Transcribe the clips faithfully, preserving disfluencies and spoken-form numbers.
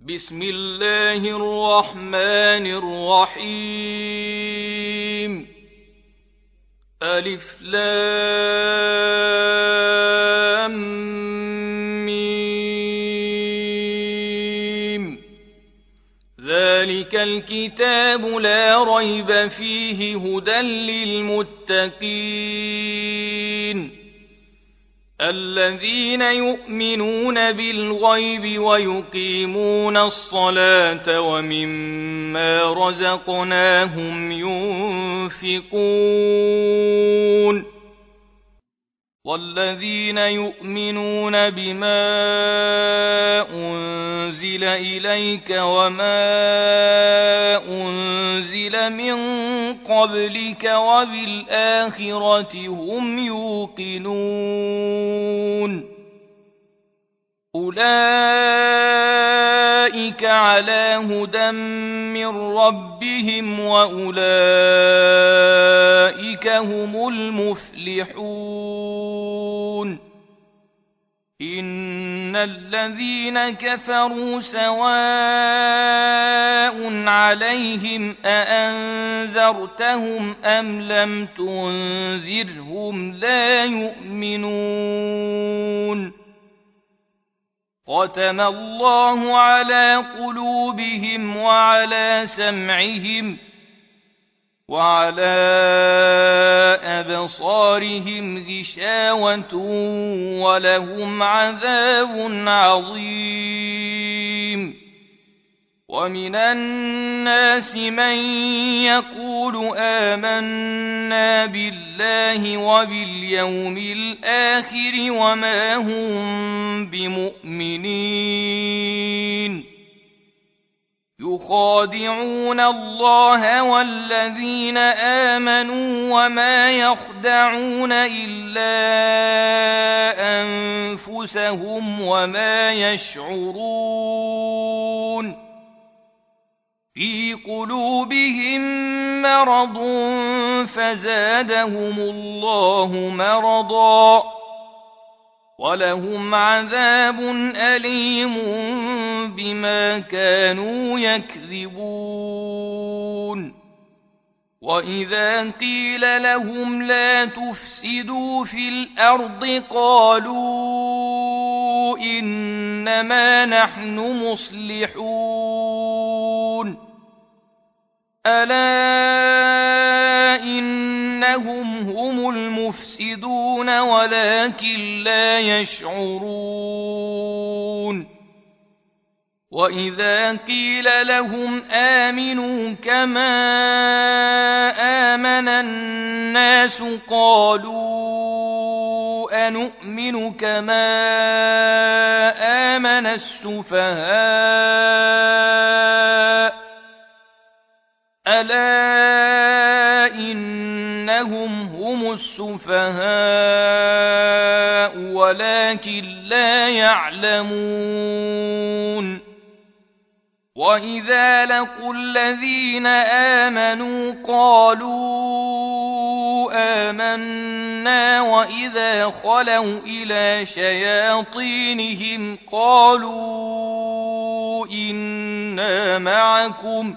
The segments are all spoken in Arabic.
بسم الله الرحمن الرحيم ألف لام ميم ذلك الكتاب لا ريب فيه هدى للمتقين الذين يؤمنون بالغيب ويقيمون الصلاة ومما رزقناهم ينفقون والذين يؤمنون بما أنزل إليك وما أنزل من قبلك وبالآخرة هم يوقنون أولئك على هدى من ربهم وأولئك هم المفلحون إن الذين كفروا سواء عليهم أأنذرتهم أم لم تنذرهم لا يؤمنون ختم الله على قلوبهم وعلى سمعهم وعلى أبصارهم غشاوة ولهم عذاب عظيم ومن الناس من يقول آمنا بالله وباليوم الآخر وما هم بمؤمنين يخادعون الله والذين آمنوا وما يخدعون إلا أنفسهم وما يشعرون في قلوبهم مرض فزادهم الله مرضا ولهم عذاب أليم بما كانوا يكذبون وإذا قيل لهم لا تفسدوا في الأرض قالوا إنما نحن مصلحون ألا إنهم هم المفسدون ولكن لا يشعرون وإذا قيل لهم آمنوا كما آمن الناس قالوا أنؤمن كما آمن السفهاء ألا إنهم هم السفهاء ولكن لا يعلمون وإذا لقوا الذين آمنوا قالوا آمنا وإذا خلوا إلى شياطينهم قالوا إنا معكم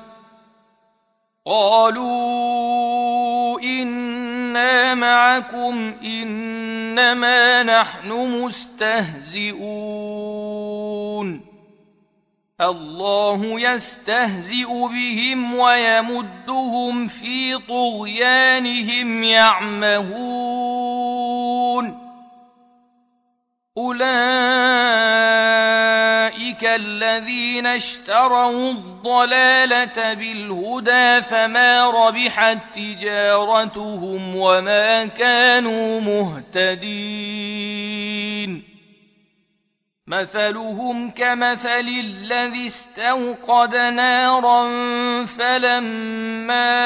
قالوا إنا معكم إنما نحن مستهزئون الله يستهزئ بهم ويمدهم في طغيانهم يعمهون أولئك الذين اشتروا الضلالة بالهدى فما ربحت تجارتهم وما كانوا مهتدين مثلهم كمثل الذي استوقد نارا فلما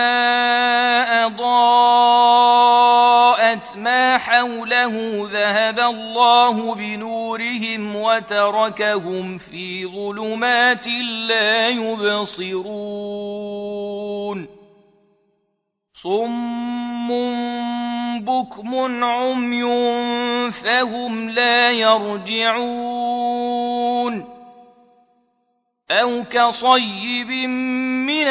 أضاءت ما حوله ذهب الله بنورهم وتركهم في ظلمات لا يبصرون صم بكم عمي فهم لا يرجعون أو كصيب من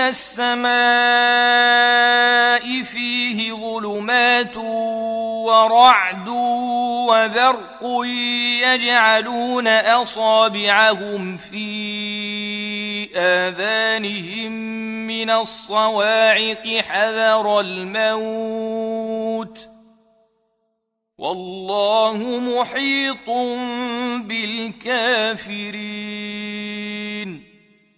السماء فيه ظلمات ورعد وبرق يجعلون أصابعهم في آذانهم من الصواعق حذر الموت والله محيط بالكافرين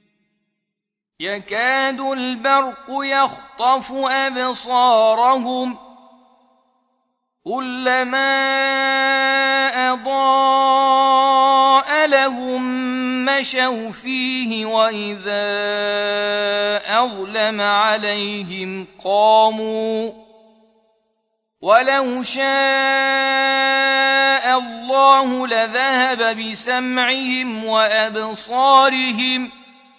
يكاد البرق يخطف أبصارهم كلما أضاء لهم مشوا فيه وإذا أظلم عليهم قاموا ولو شاء الله لذهب بسمعهم وأبصارهم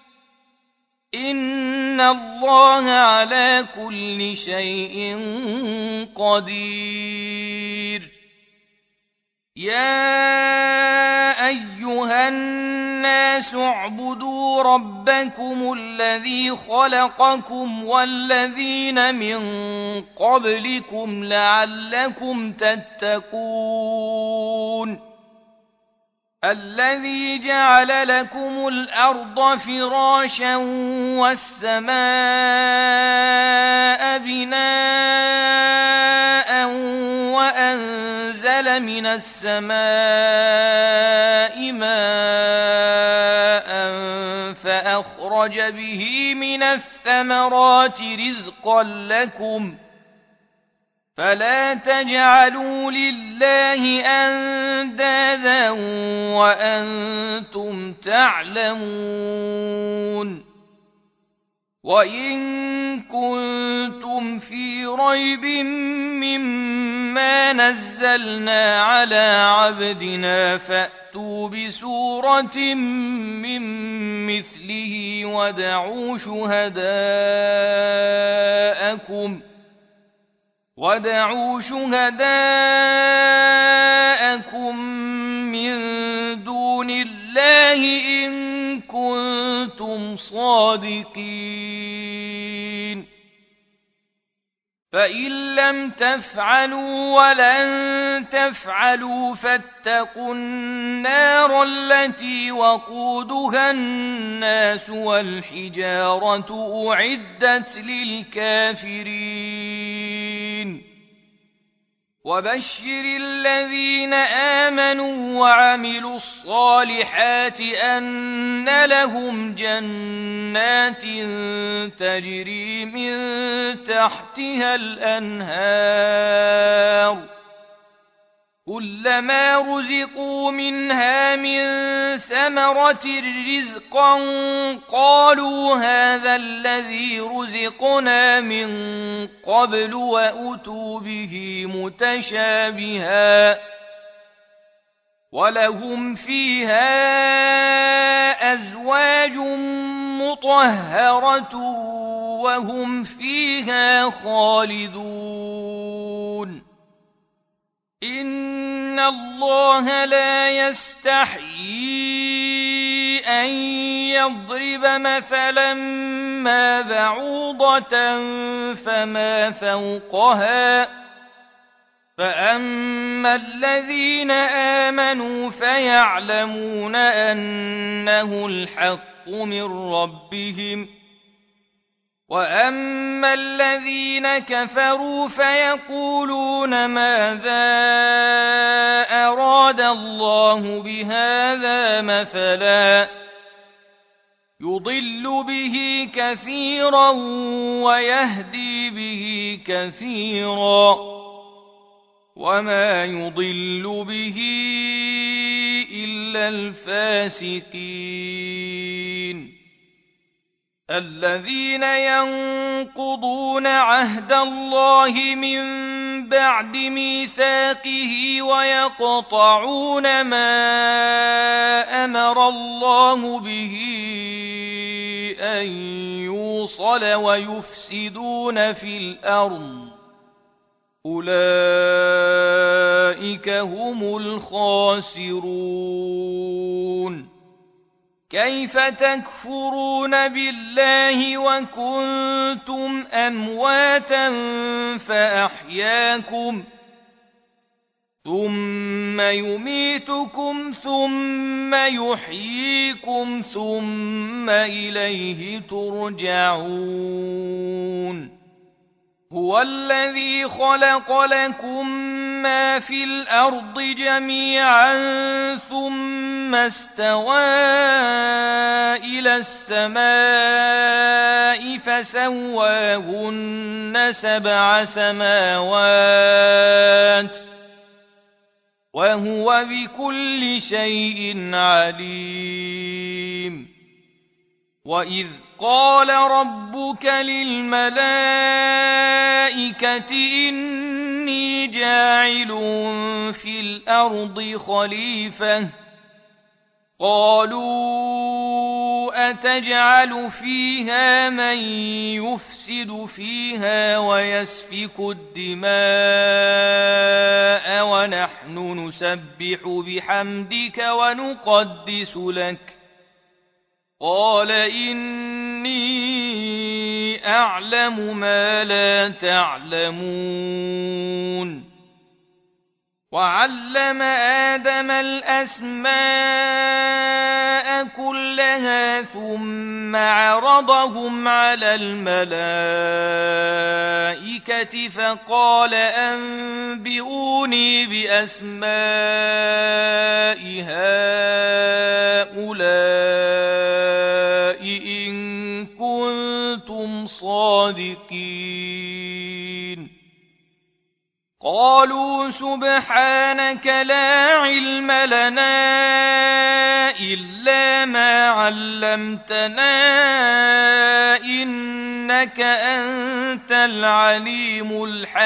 إن الله على كل شيء قدير يا أيها الناس اعبدوا ربكم الذي خلقكم والذين من قبلكم لعلكم تتقون الذي جعل لكم الأرض فراشا والسماء بناء وأنزل من السماء ماء فأخرج به من الثمرات رزقا لكم فلا تجعلوا لله أندادا وأنتم تعلمون وإن كنتم في ريب مما نزلنا على عبدنا فأتوا بسورة من مثله ودعوا شهداءكم ودعوا شهداءكم من دون الله إن كنتم صادقين فإن لم تفعلوا ولن تفعلوا فاتقوا النار التي وقودها الناس والحجارة أعدت للكافرين وبشر الذين آمنوا وعملوا الصالحات أن لهم جنات تجري من تحتها الأنهار كلما رزقوا منها من ثمرة رزقا قالوا هذا الذي رزقنا من قبل وأتوا به متشابها ولهم فيها أزواج مطهرة وهم فيها خالدون إن الله لا يستحيي أن يضرب مثلا ما بعوضة فما فوقها فأما الذين آمنوا فيعلمون أنه الحق من ربهم وأما الذين كفروا فيقولون ماذا أراد الله بهذا مثلا يضل به كثيرا ويهدي به كثيرا وما يضل به إلا الفاسقين الذين ينقضون عهد الله من بعد ميثاقه ويقطعون ما أمر الله به أن يوصل ويفسدون في الأرض أولئك هم الخاسرون كيف تكفرون بالله وكنتم أمواتا فأحياكم ثم يميتكم ثم يحييكم ثم إليه ترجعون هو الذي خلق لكم ما في الأرض جميعا ثم استوى إلى السماء فسواهن سبع سماوات وهو بكل شيء عليم وإذ قال ربك للملائكة إني جاعل في الأرض خليفة قالوا أتجعل فيها من يفسد فيها ويسفك الدماء ونحن نسبح بحمدك ونقدس لك قال إني أعلم ما لا تعلمون وعلم آدم الأسماء كلها ثم عرضهم على الملائكة فقال أنبئوني بأسماء هؤلاء إن كنتم صادقين قالوا سبحانك لا علم لنا إلا ما علمتنا إنك أنت العليم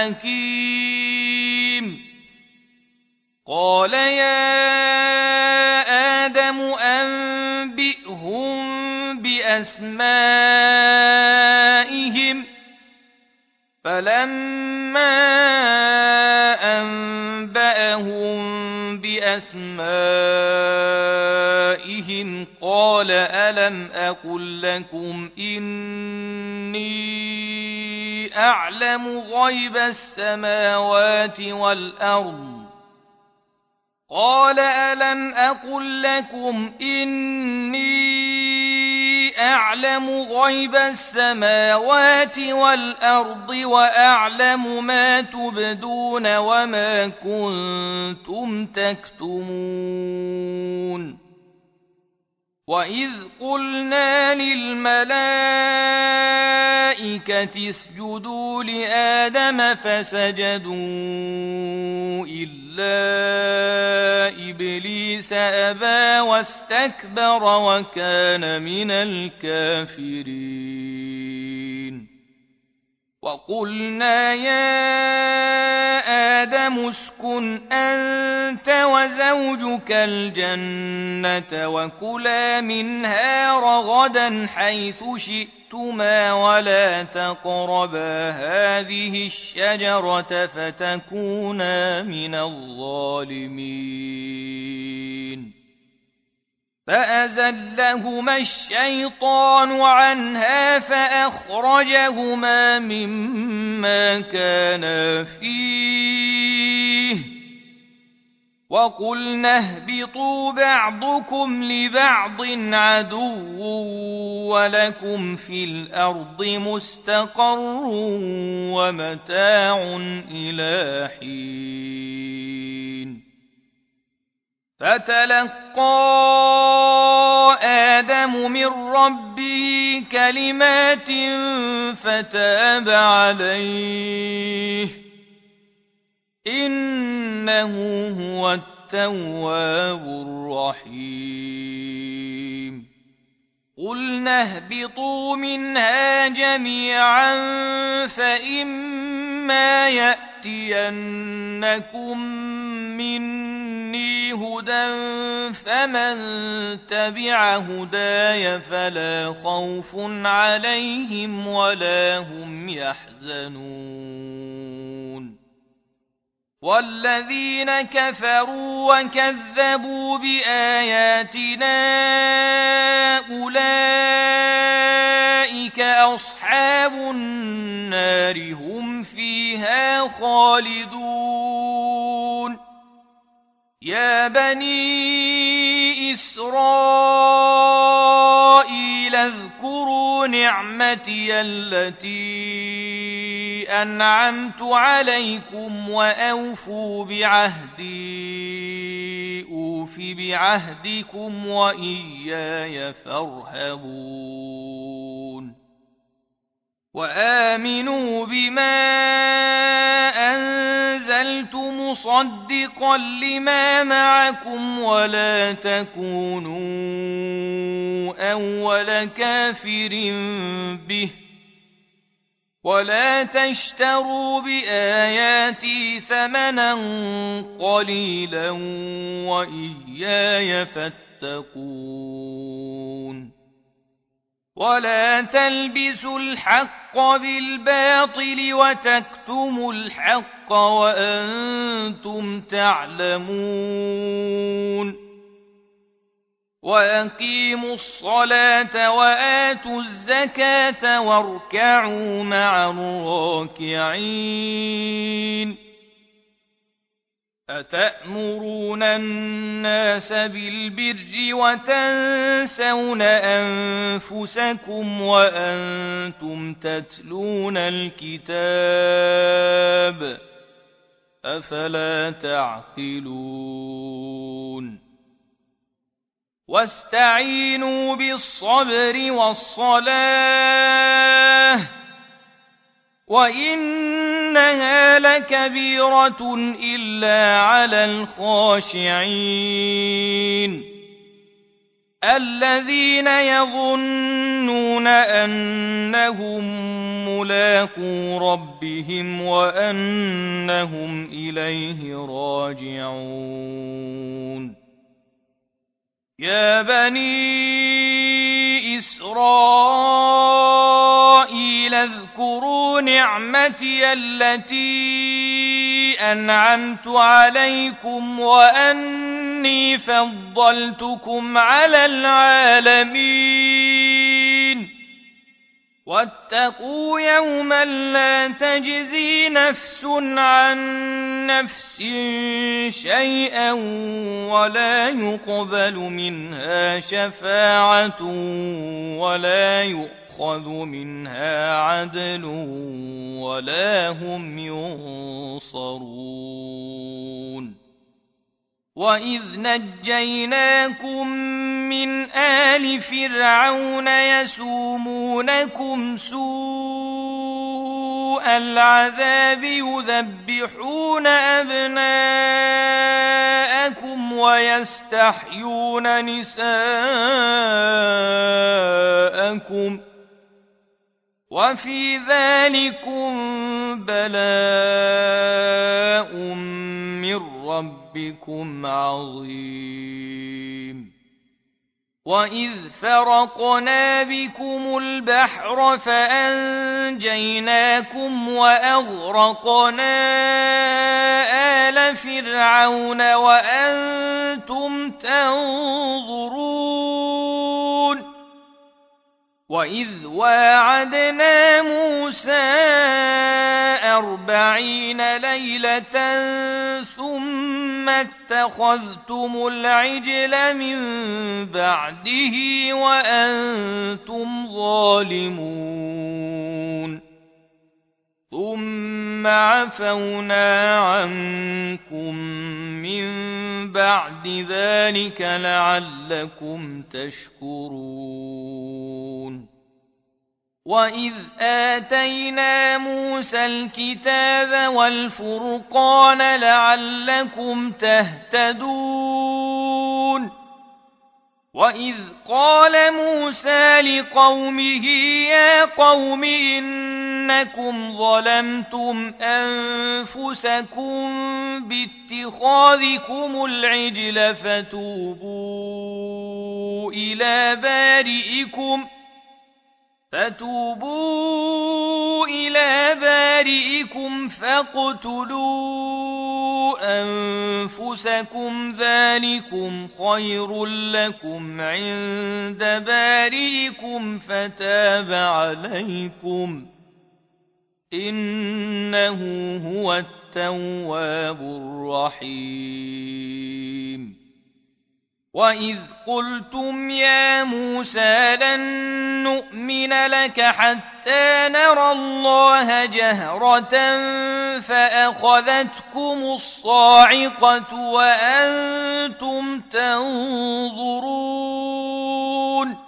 الحكيم قال يا آدم أنبئهم بأسمائهم فلما أنبأهم بأسمائهم قال ألم أقل لكم إني أعلم غيب السماوات والأرض قال ألم أقل لكم إني أعلم غيب السماوات والأرض وأعلم ما تبدون وما كنتم تكتمون وإذ قلنا للملائكة اسجدوا لآدم فسجدوا إلا إبليس أبى واستكبر وكان من الكافرين وقلنا يا آدم اسكن أنت وزوجك الجنة وكلا منها رغدا حيث شئتما ولا تقربا هذه الشجرة فتكونا من الظالمين فأزلهما الشيطان عنها فأخرجهما مما كانا فيه وقلنا اهبطوا بعضكم لبعض عدو ولكم في الأرض مستقر ومتاع إلى حين فتلقى آدم من ربه كلمات فتاب عليه إنه هو التواب الرحيم قلنا اهبطوا منها جميعا فإما يأتينكم مني هدى فمن تبع هداي فلا خوف عليهم ولا هم يحزنون والذين كفروا وكذبوا بآياتنا أولئك أصحاب النار هم فيها خالدون يا بني إسرائيل اذكروا نعمتي التي أنعمت عليكم وأوفوا بعهدي أوف بعهدكم وإياي فارهبون وآمنوا بما أنزلت مصدقا لما معكم ولا تكونوا أول كافر به ولا تشتروا بآياتي ثمنا قليلا وإياي فاتقون ولا تلبسوا الحق بالباطل وتكتموا الحق وأنتم تعلمون وأقيموا الصلاة وآتوا الزكاة واركعوا مع الراكعين أتأمرون الناس بالبر وتنسون أنفسكم وأنتم تتلون الكتاب أفلا تعقلون واستعينوا بالصبر والصلاة وإنها لكبيرة إلا على الخاشعين الذين يظنون أنهم ملاقو ربهم وأنهم إليه راجعون يا بني إسرائيل اذكروا نعمتي التي أنعمت عليكم وأني فضلتكم على العالمين واتقوا يوما لا تجزي نفس عن نفس شيئا ولا يقبل منها شفاعة ولا يؤخذ منها عدل ولا هم ينصرون وإذ نجيناكم من آل فرعون يسومونكم سوء العذاب يذبحون أبناءكم ويستحيون نساءكم وفي ذلكم بلاء من ربكم عظيم وإذ فرقنا بكم البحر فأنجيناكم وأغرقنا آل فرعون وأنتم تنظرون وإذ واعدنا موسى أربعين ليلة ثم اتخذتم العجل من بعده وأنتم ظالمون ثم عفونا عنكم من بعد ذلك لعلكم تشكرون وإذ آتينا موسى الكتاب والفرقان لعلكم تهتدون وإذ قال موسى لقومه يا قوم إنكم ظلمتم أنفسكم باتخاذكم العجل فتوبوا إلى بارئكم فتوبوا إلى بارئكم فاقتلوا أنفسكم ذلكم خير لكم عند بارئكم فتاب عليكم إنه هو التواب الرحيم. وإذ قلتم يا موسى لن نؤمن لك حتى نرى الله جهرة فأخذتكم الصاعقة وأنتم تنظرون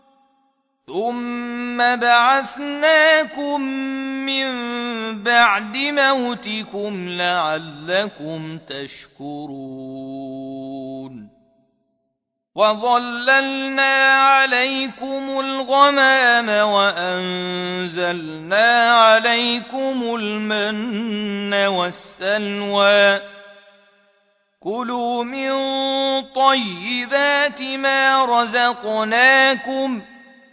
ثم بعثناكم من بعد موتكم لعلكم تشكرون. وظللنا عليكم الغمام وأنزلنا عليكم المن والسلوى كلوا من طيبات ما رزقناكم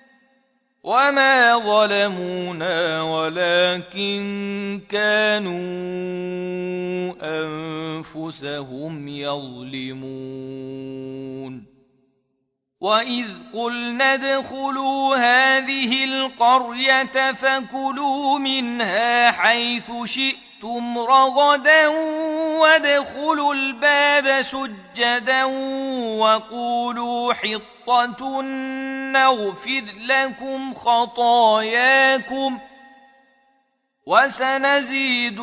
وما ظلمونا ولكن كانوا أنفسهم يظلمون. وإذ قلنا ادخلوا هذه القرية فكلوا منها حيث شئتم رغدا وادخلوا الباب سجدا وقولوا حطة نغفر لكم خطاياكم وسنزيد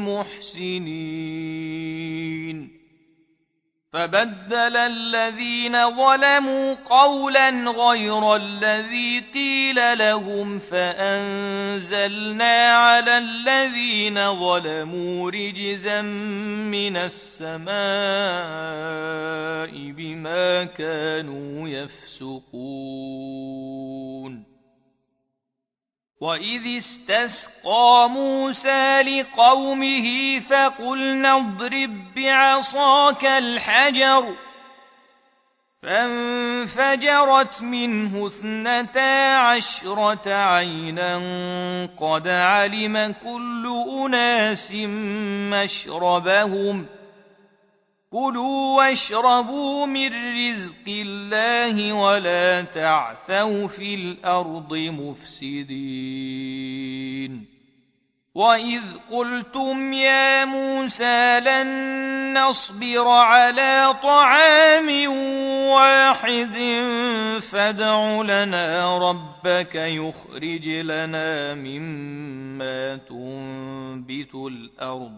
المحسنين. فبدل الذين ظلموا قولا غير الذي قيل لهم فأنزلنا على الذين ظلموا رجزا من السماء بما كانوا يفسقون. وإذ استسقى موسى لقومه فقلنا اضرب بعصاك الحجر فانفجرت منه اثنتا عشرة عينا قد علم كل أناس مشربهم كلوا واشربوا من رزق الله ولا تعثوا في الأرض مفسدين. وإذ قلتم يا موسى لن نصبر على طعام واحد فادع لنا ربك يخرج لنا مما تنبت الأرض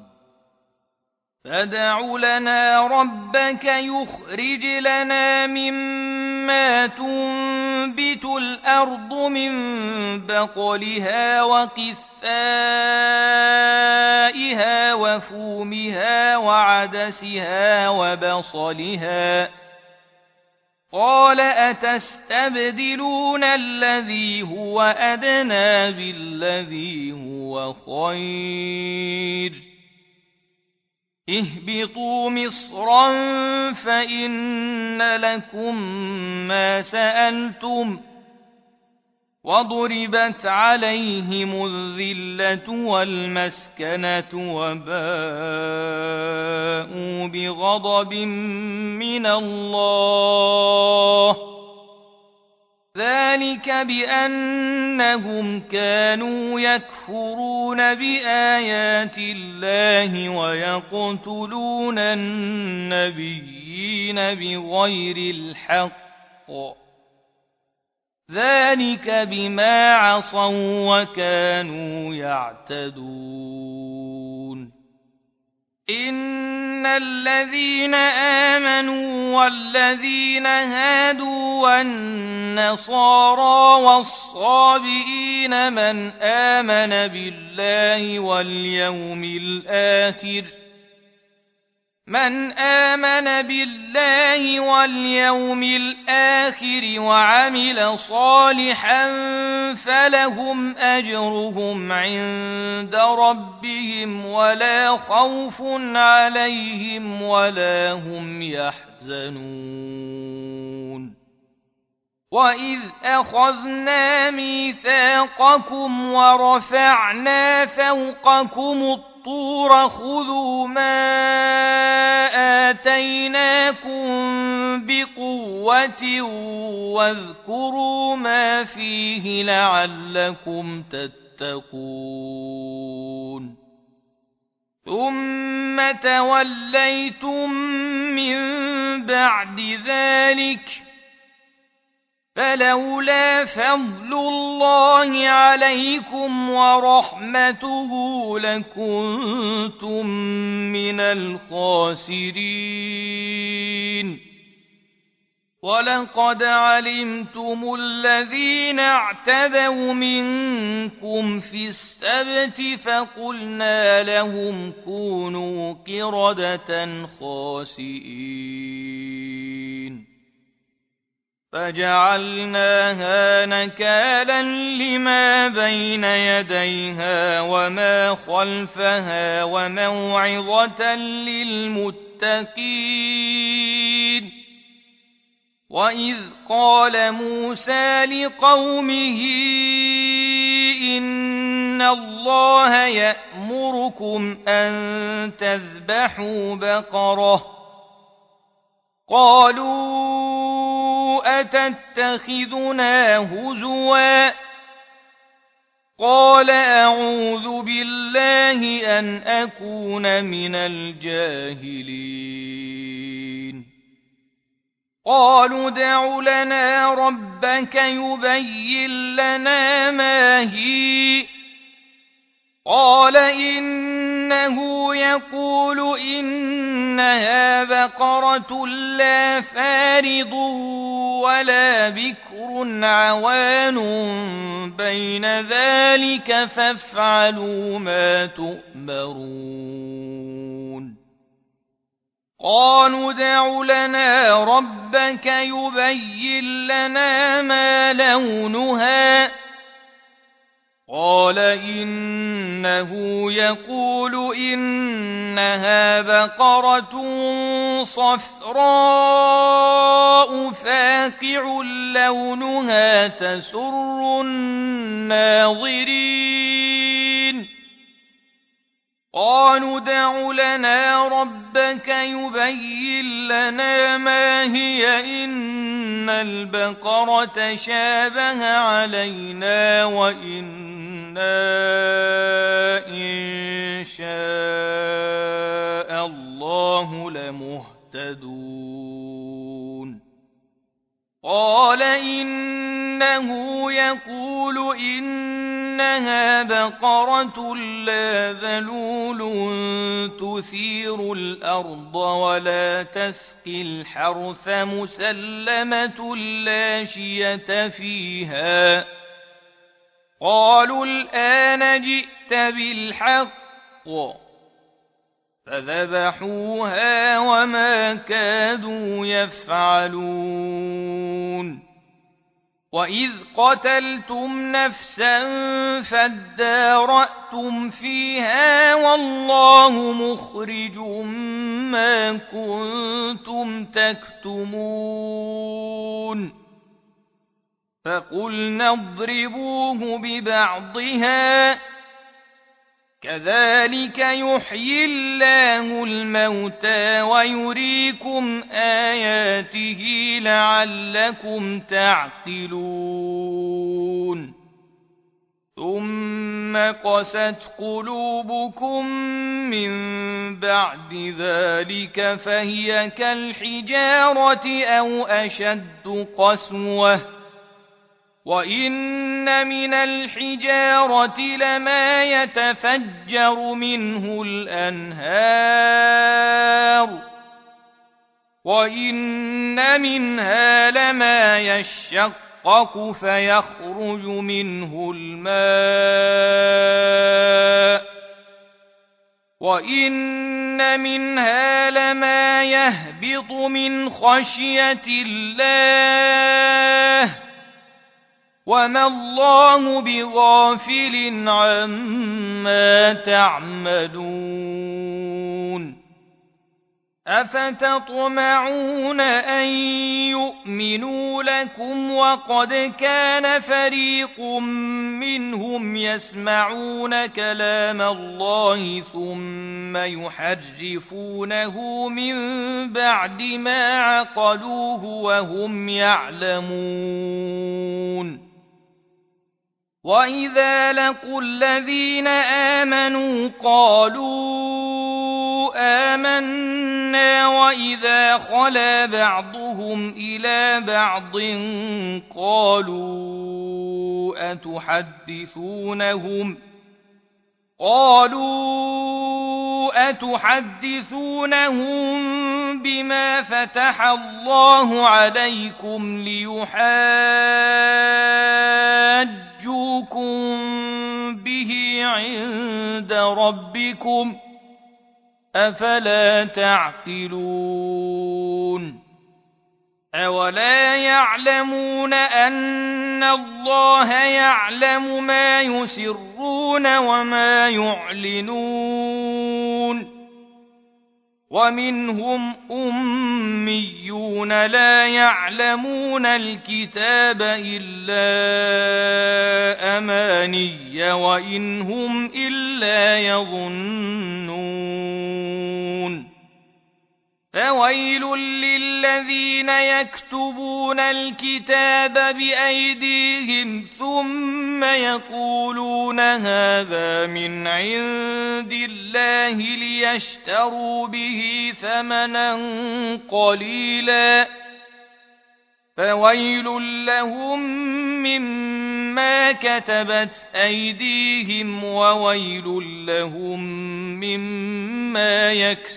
فادع لنا ربك يخرج لنا مما تنبت الأرض من بقلها وقثائها وفومها وعدسها وبصلها قال أتستبدلون الذي هو أدنى بالذي هو خير اهبطوا مصرا فإن لكم ما سألتم وضربت عليهم الذلة والمسكنة وباءوا بغضب من الله ذلك بأنهم كانوا يكفرون بآيات الله ويقتلون النبيين بغير الحق ذلك بما عصوا وكانوا يعتدون. إن الذين آمنوا والذين هادوا والنصارى والصابئين من آمن بالله واليوم الآخر من آمن بالله واليوم الآخر وعمل صالحا فلهم أجرهم عند ربهم ولا خوف عليهم ولا هم يحزنون. وَإِذْ أَخَذْنَا مِيثَاقَكُمْ وَرَفَعْنَا فَوْقَكُمُ الطُّورَ خُذُوا مَا آتَيْنَاكُمْ بِقُوَّةٍ وَاذْكُرُوا مَا فِيهِ لَعَلَّكُمْ تَتَّقُونَ ثُمَّ تَوَلَّيْتُمْ مِنْ بَعْدِ ذَلِكَ فلولا فضل الله عليكم ورحمته لكنتم من الخاسرين ولقد علمتم الذين اعتدوا منكم في السبت فقلنا لهم كونوا قردة خاسئين فجعلناها نكالا لما بين يديها وما خلفها وموعظة للمتقين وإذ قال موسى لقومه إن الله يأمركم أن تذبحوا بقرة قالوا أتتخذنا هزوا قال أعوذ بالله أن أكون من الجاهلين قالوا ادع لنا ربك يبين لنا ما هي قال إنه يقول إنها بقرة لا فارض ولا بكر عوان بين ذلك فافعلوا ما تؤمرون قالوا ادع لنا ربك يبين لنا ما لونها قال إنه يقول إنها بقرة صفراء فاقع لونها تسر الناظرين قالوا ادع لنا ربك يبين لنا ما هي إن البقرة شابه علينا وإنا إن شاء الله لمهتدون قال إنه يقول إنها بقرة لا ذلول تثير الأرض ولا تسقي الحرث مسلمة لا شية فيها قالوا الآن جئت بالحق فذبحوها وما كادوا يفعلون وإذ قتلتم نفسا فادارأتم فيها والله مخرج ما كنتم تكتمون فقلنا اضربوه ببعضها كذلك يحيي الله الموتى ويريكم آياته لعلكم تعقلون ثم قست قلوبكم من بعد ذلك فهي كالحجارة أو أشد قسوة وإن من الحجارة لما يتفجر منه الأنهار وإن منها لما يشقق فيخرج منه الماء وإن منها لما يهبط من خشية الله وما الله بغافل عما تعملون أفتطمعون أن يؤمنوا لكم وقد كان فريق منهم يسمعون كلام الله ثم يحرفونه من بعد ما عقلوه وهم يعلمون وإذا لقوا الذين آمنوا قالوا آمنا وإذا خلا بعضهم إلى بعض قالوا أتحدثونهم قالوا أتحدثونهم بما فتح الله عليكم ليحاجوكم به عند ربكم أفلا تعقلون أولا يعلمون أن الله يعلم ما يسرون وما يعلنون ومنهم أميون لا يعلمون الكتاب إلا أماني وإن هم إلا يظنون فويل للذين يكتبون الكتاب بأيديهم ثم يقولون هذا من عند الله ليشتروا به ثمنا قليلا فويل لهم مما كتبت أيديهم وويل لهم مما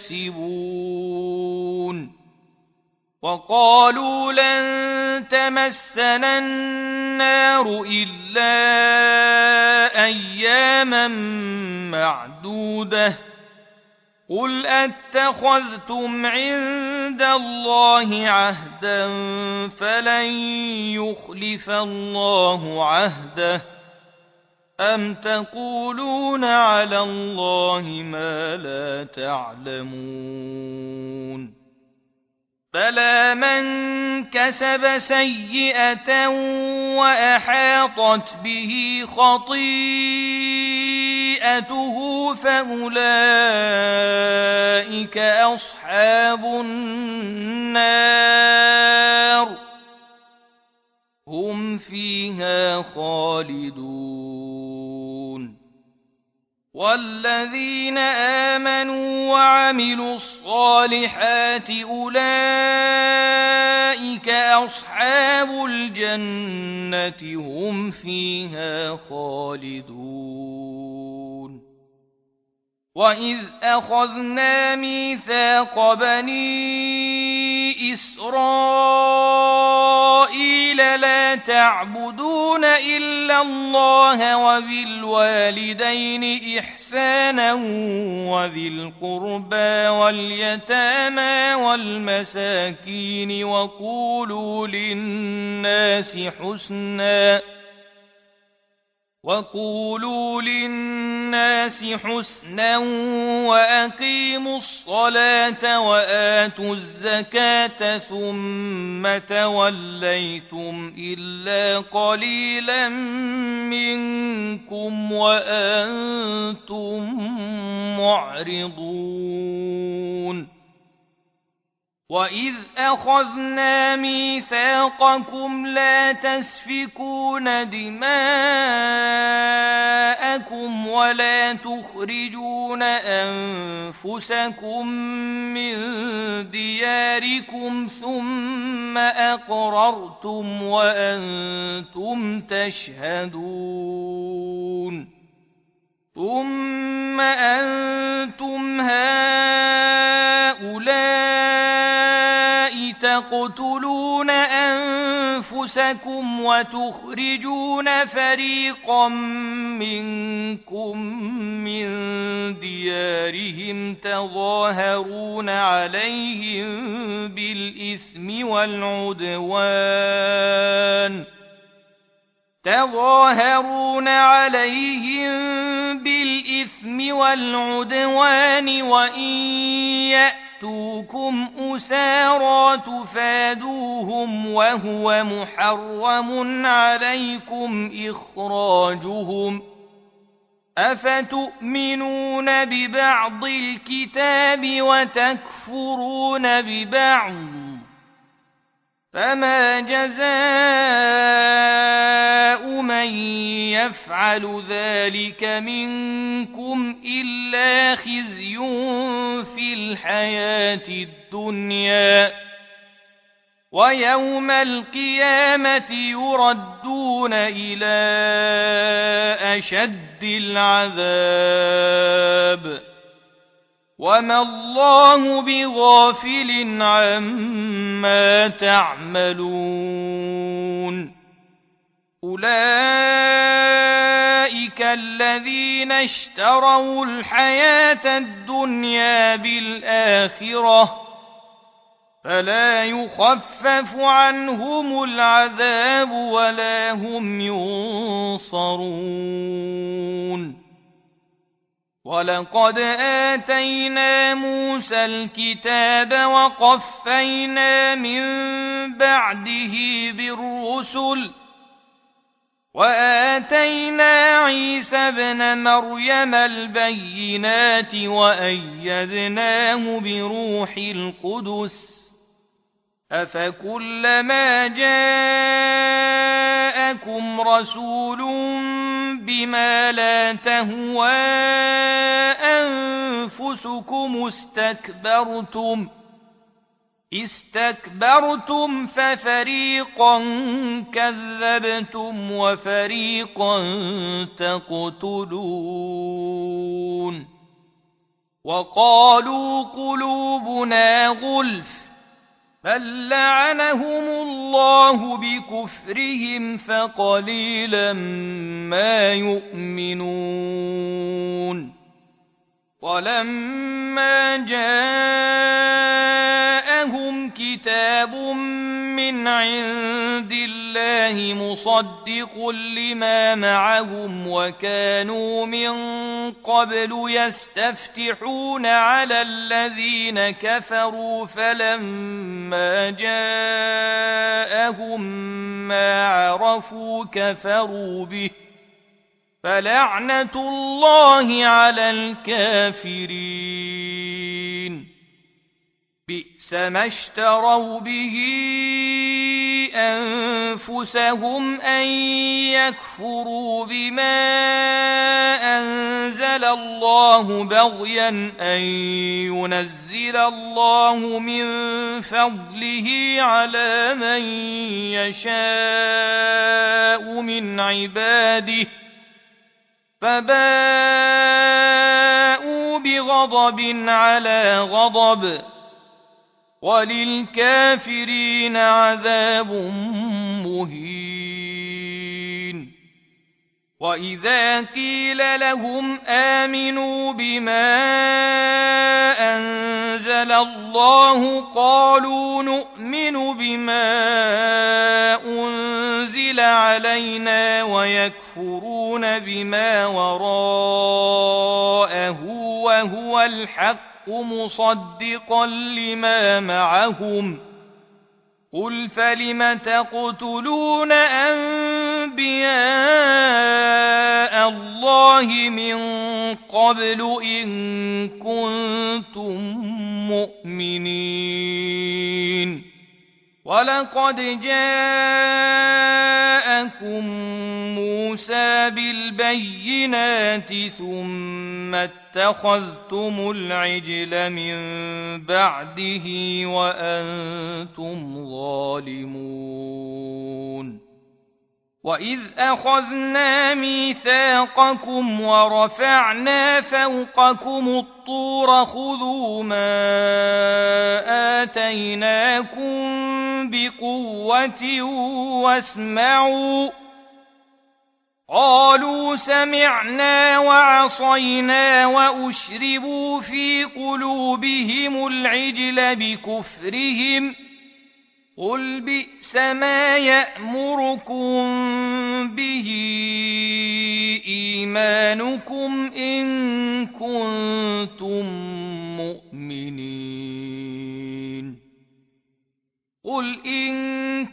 يكسبون وقالوا لن تمسنا النار إلا أياما معدودة قل أتخذتم عند الله عهدا فلن يخلف الله عهده أم تقولون على الله ما لا تعلمون بلى من كسب سيئة وأحاطت به خطيئته فأولئك أصحاب النار هم فيها خالدون والذين آمنوا وعملوا الصالحات أولئك أصحاب الجنة هم فيها خالدون وإذ أخذنا ميثاق بني إسرائيل لا تعبدون إلا الله وبالوالدين إحسانا وذي القربى واليتامى والمساكين وقولوا للناس حسنا وقولوا للناس حسنا وأقيموا الصلاة وآتوا الزكاة ثم توليتم إلا قليلا منكم وأنتم معرضون وإذ أخذنا ميثاقكم لا تسفكون دماءكم ولا تخرجون أنفسكم من دياركم ثم أقررتم وأنتم تشهدون ثم أنتم هؤلاء تقتلون أنفسكم وتخرجون فريقا منكم من ديارهم تظاهرون عليهم بالإثم والعدوان تظاهرون عليهم بالإثم والعدوان وإن يأتوكم أسارى تفادوهم وهو محرم عليكم إخراجهم أفتؤمنون ببعض الكتاب وتكفرون ببعض فما جزاء من يفعل ذلك منكم إلا خزي في الحياة الدنيا ويوم القيامة يردون إلى أشد العذاب وما الله بغافل عما تعملون أولئك الذين اشتروا الحياة الدنيا بالآخرة فلا يخفف عنهم العذاب ولا هم ينصرون ولقد آتينا موسى الكتاب وقفينا من بعده بالرسل وآتينا عيسى ابن مريم البينات وأيدناه بروح القدس أفكلما جاءكم رسول بما لا تهوى أنفسكم استكبرتم استكبرتم ففريقا كذبتم وفريقا تقتلون وقالوا قلوبنا غلف بل لعنهم الله بكفرهم فقليلا ما يؤمنون ولما جاءهم كتاب من عند الله مصدق لما معهم وكانوا من قبل يستفتحون على الذين كفروا فلما جاءهم ما عرفوا كفروا به فلعنة الله على الكافرين بئس ما اشتروا به أنفسهم أن يكفروا بما أنزل الله بغيا أن ينزل الله من فضله على من يشاء من عباده فباءوا بغضب على غضب وللكافرين عذاب مهين وإذا قيل لهم آمنوا بما أنزل الله قالوا نؤمن بما أنزل علينا ويكفرون بما وراءه وهو الحق مصدقا لما معهم قل فلم تقتلون أنبياء الله من قبل إن كنتم مؤمنين ولقد جاءكم موسى بالبينات ثم اتخذتم العجل من بعده وأنتم ظالمون وإذ أخذنا ميثاقكم ورفعنا فوقكم الطور خذوا ما آتيناكم بقوة واسمعوا قالوا سمعنا وعصينا وأشربوا في قلوبهم العجل بكفرهم قل بئس ما يأمركم به إيمانكم إن كنتم مؤمنين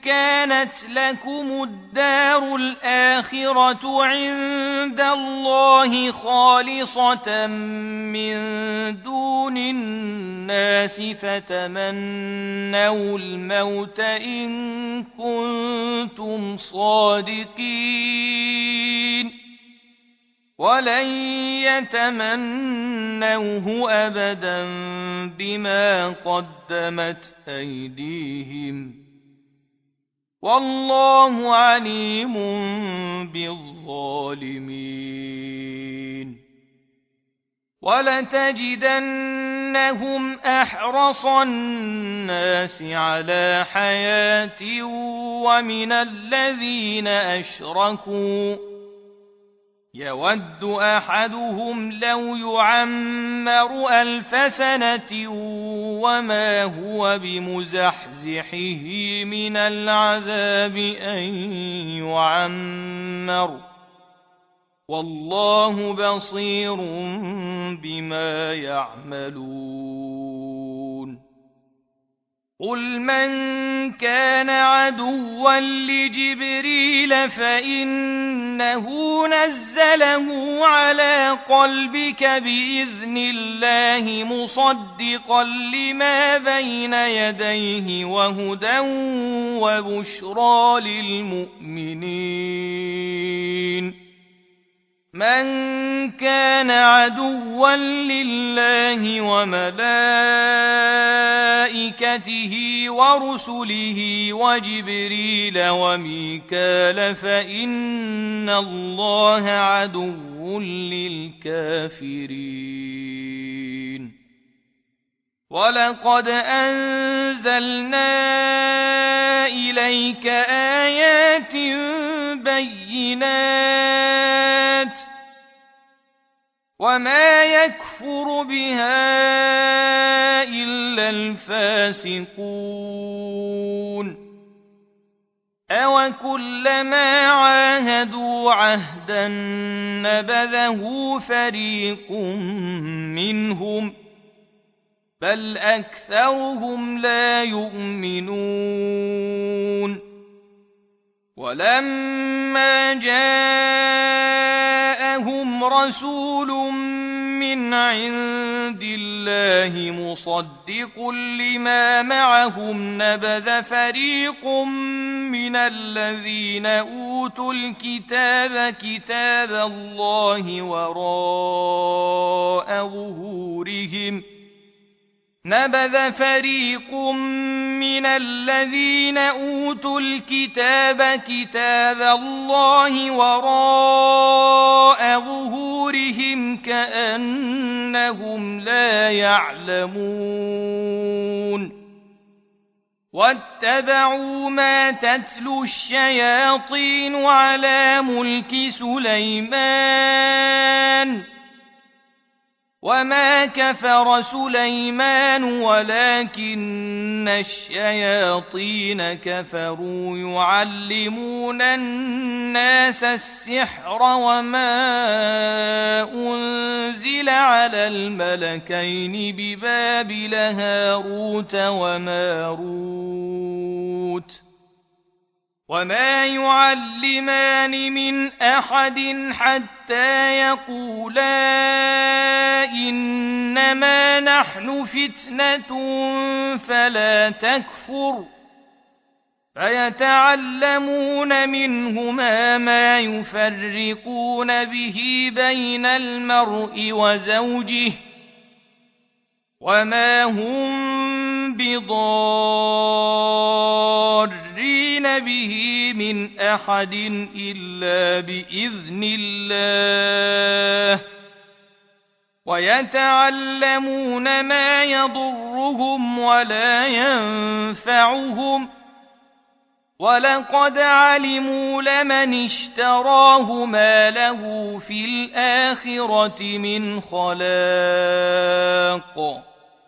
كانت لكم الدار الآخرة عند الله خالصة من دون الناس فتمنوا الموت إن كنتم صادقين ولن يتمنوه أبدا بما قدمت أيديهم والله عليم بالظالمين ولتجدنهم أحرص الناس على حياة ومن الذين أشركوا يود أحدهم لو يعمر ألف سنة وما هو بمزحزحه من العذاب أن يعمر والله بصير بما يعملون قل من كان عدوا لجبريل فإنه نزله على قلبك بإذن الله مصدقا لما بين يديه وهدى وبشرى للمؤمنين من كان عدوا لله وملائكته ورسله وجبريل وميكال فإن الله عدو للكافرين ولقد أنزلنا إليك آيات بينات وما يكفر بها إلا الفاسقون أوكلما عاهدوا عهدا نبذه فريق منهم بل أكثرهم لا يؤمنون ولما جاءهم رسول من عند الله مصدق لما معهم نبذ فريق من الذين أوتوا الكتاب كتاب الله وراء ظهورهم نبذ فريق من الذين أوتوا الكتاب كتاب الله وراء ظهورهم كأنهم لا يعلمون واتبعوا ما تتلو الشياطين على ملك سليمان وما كفر سليمان ولكن الشياطين كفروا يعلمون الناس السحر وما أنزل على الملكين ببابل هاروت وماروت وما يعلمان من أحد حتى يقولا إنما نحن فتنة فلا تكفر فيتعلمون منهما ما يفرقون به بين المرء وزوجه وما هم بضارين به من أحد إلا بإذن الله ويتعلمون ما يضرهم ولا ينفعهم ولقد علموا لمن اشتراه ما له في الآخرة من خلاق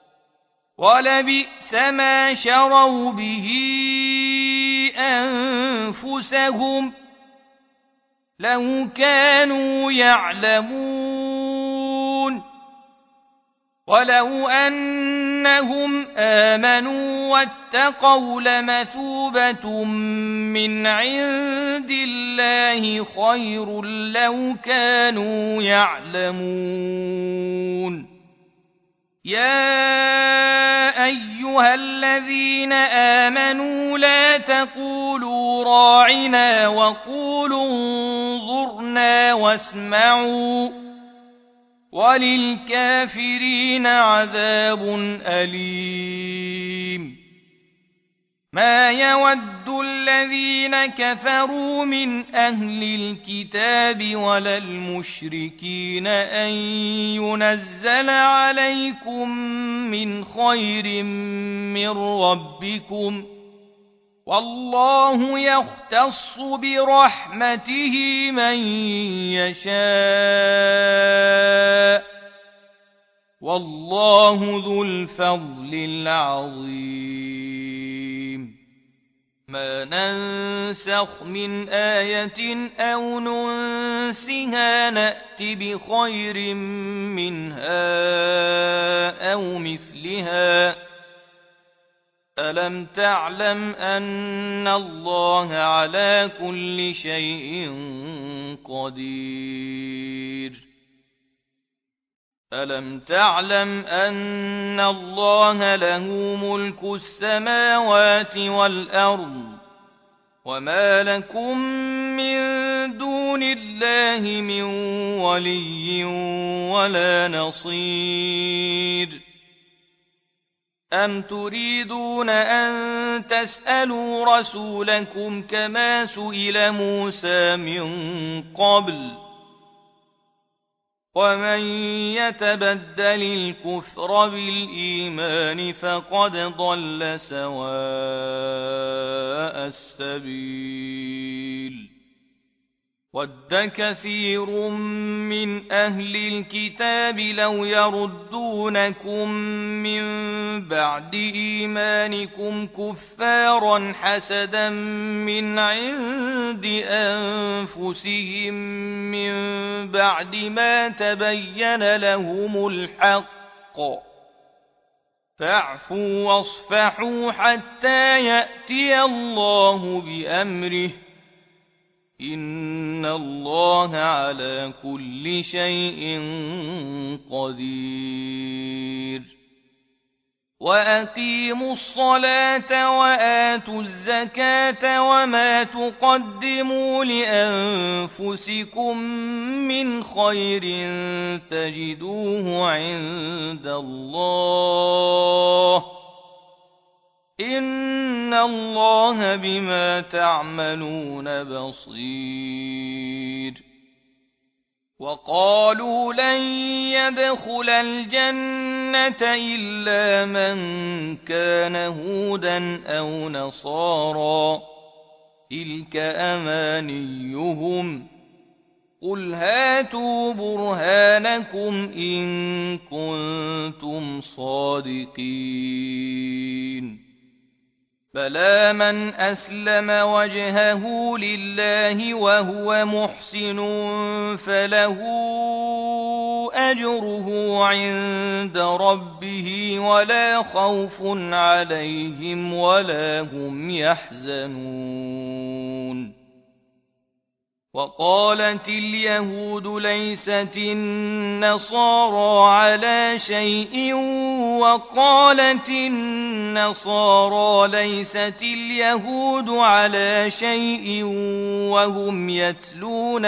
ولبئس ما شروا به أنفسهم لو كانوا يعلمون ولو أن أنهم آمنوا واتقوا لمثوبة من عند الله خير لو كانوا يعلمون يا أيها الذين آمنوا لا تقولوا راعنا وقولوا انظرنا واسمعوا وللكافرين عذاب أليم ما يود الذين كفروا من أهل الكتاب ولا المشركين أن ينزل عليكم من خير من ربكم والله يختص برحمته من يشاء والله ذو الفضل العظيم ما ننسخ من آية أو ننسها نأت بخير منها أو مثلها ألم تعلم أن الله على كل شيء قدير ألم تعلم أن الله له ملك السماوات والأرض وما لكم من دون الله من ولي ولا نصير أم تريدون أن تسألوا رسولكم كما سئل موسى من قبل ومن يتبدل الكفر بالإيمان فقد ضل سواء السبيل ود كثير من أهل الكتاب لو يردونكم من بعد إيمانكم كفارا حسدا من عند أنفسهم من بعد ما تبين لهم الحق فاعفوا واصفحوا حتى يأتي الله بأمره إن الله على كل شيء قدير وأقيموا الصلاة وآتوا الزكاة وما تقدموا لأنفسكم من خير تجدوه عند الله إن الله بما تعملون بصير وقالوا لن يدخل الجنة إلا من كان هودا أو نصارى تلك أمانيهم قل هاتوا برهانكم إن كنتم صادقين بلى من أسلم وجهه لله وهو محسن فله أجره عند ربه ولا خوف عليهم ولا هم يحزنون وقالت اليهود ليست النصارى على شيء وقالت النصارى ليست اليهود على شيء وهم يتلون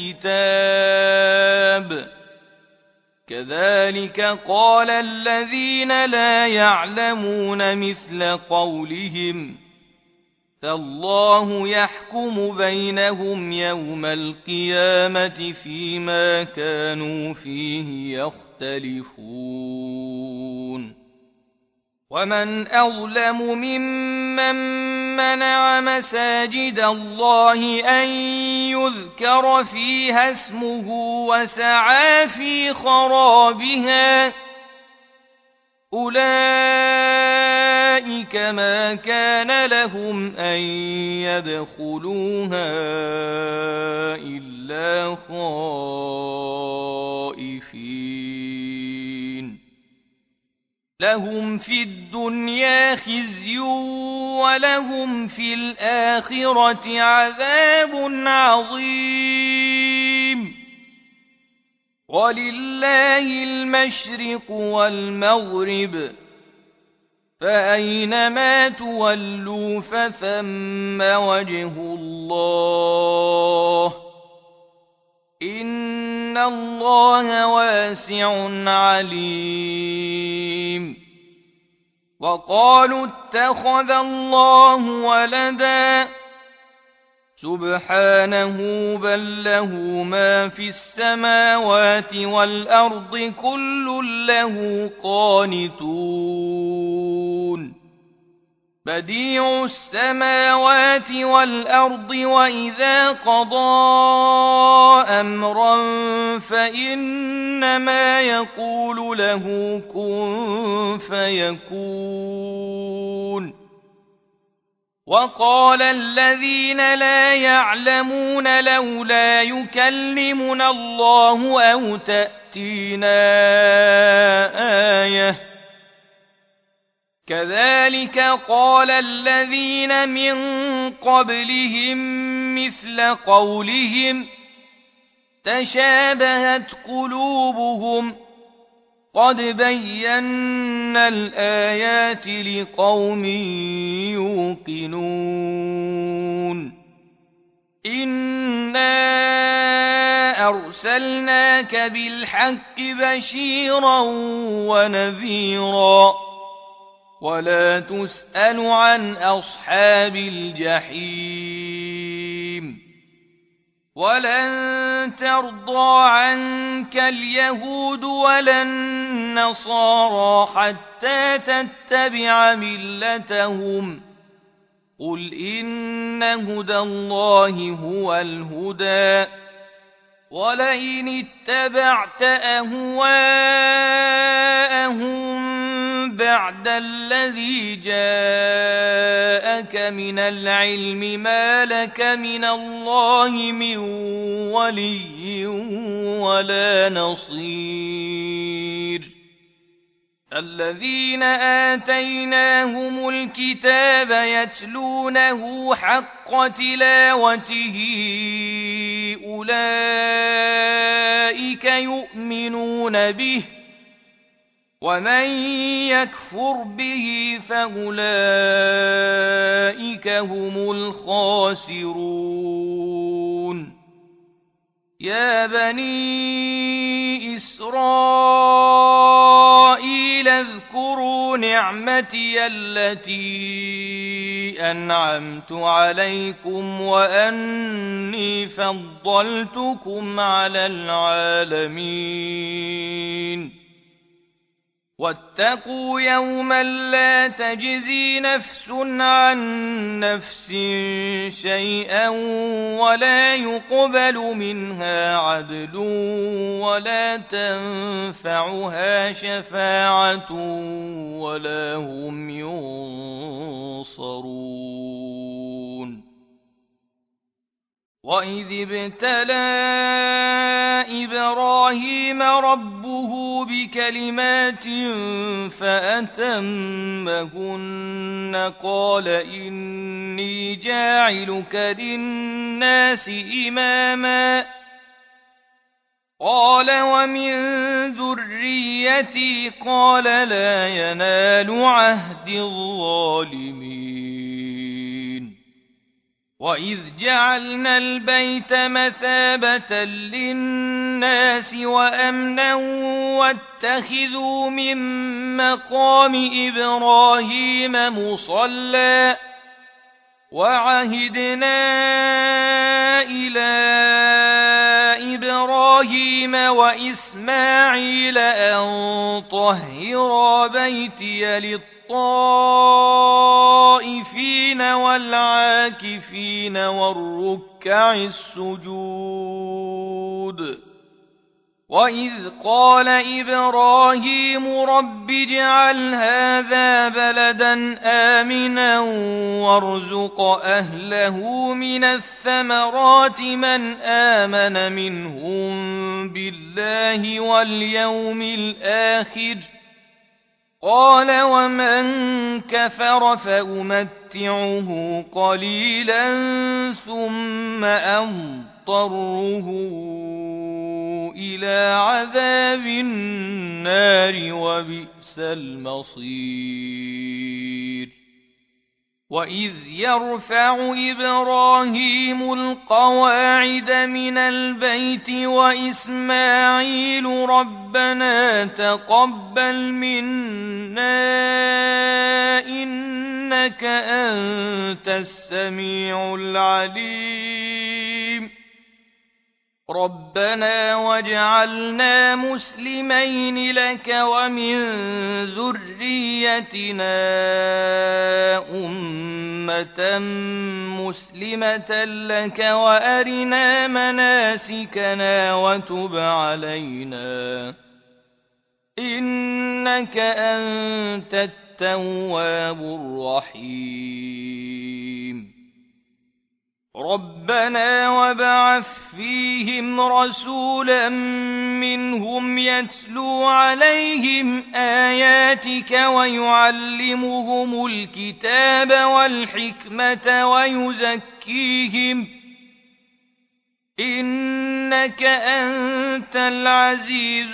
الكتاب كذلك قال الذين لا يعلمون مثل قولهم فالله يحكم بينهم يوم القيامة فيما كانوا فيه يختلفون ومن أظلم ممن منع مساجد الله أن يذكر فيها اسمه وسعى في خرابها أولئك ما كان لهم أن يدخلوها إلا خائفين لهم في الدنيا خزي ولهم في الآخرة عذاب عظيم ولله المشرق والمغرب فأينما تولوا فثم وجه الله إن الله واسع عليم وقالوا اتخذ الله ولدا سبحانه بل له ما في السماوات والأرض كل له قانتون بديع السماوات والأرض وإذا قضى أمرا فإنما يقول له كن فيكون وقال الذين لا يعلمون لولا يكلمنا الله أو تأتينا آية كذلك قال الذين من قبلهم مثل قولهم تشابهت قلوبهم قد بينا الآيات لقوم يوقنون إنا أرسلناك بالحق بشيرا ونذيرا ولا تسأل عن أصحاب الجحيم ولن ترضى عنك اليهود ولا النصارى حتى تتبع ملتهم قل إن هدى الله هو الهدى ولئن اتبعت أهواءهم بعد الذي جاءك من العلم ما لك من الله من ولي ولا نصير الذين آتيناهم الكتاب يتلونه حق تلاوته أولئك يؤمنون به ومن يكفر به فأولئك هم الخاسرون يا بني إسرائيل اذكروا نعمتي التي أنعمت عليكم وأني فضلتكم على العالمين واتقوا يوما لا تجزي نفس عن نفس شيئا ولا يقبل منها عدل ولا تنفعها شفاعة ولا هم ينصرون وإذ ابتلى إبراهيم ربه بكلمات فأتمهن قال إني جاعلك للناس إماما قال ومن ذريتي قال لا ينال عهد الظالمين وإذ جعلنا البيت مثابة للناس وأمنا واتخذوا من مقام إبراهيم مصلى وعهدنا إلى إبراهيم وإسماعيل أن طهرا بيتي للطائفين والعاكفين والركع السجود وإذ قال إبراهيم رب اجعل هذا بلدا آمنا وارزق أهله من الثمرات من آمن منهم بالله واليوم الآخر قال ومن كفر فأمتعه قليلا ثم أضطره إلى عذاب النار وبئس المصير وإذ يرفع إبراهيم القواعد من البيت وإسماعيل ربنا تقبل منا إنك أنت السميع العليم ربنا واجعلنا مسلمين لك ومن ذريتنا أمة مسلمة لك وأرنا مناسكنا وتب علينا إنك أنت التواب الرحيم ربنا وابعث فيهم رسولا منهم يتلو عليهم آياتك ويعلمهم الكتاب والحكمة ويزكيهم إنك أنت العزيز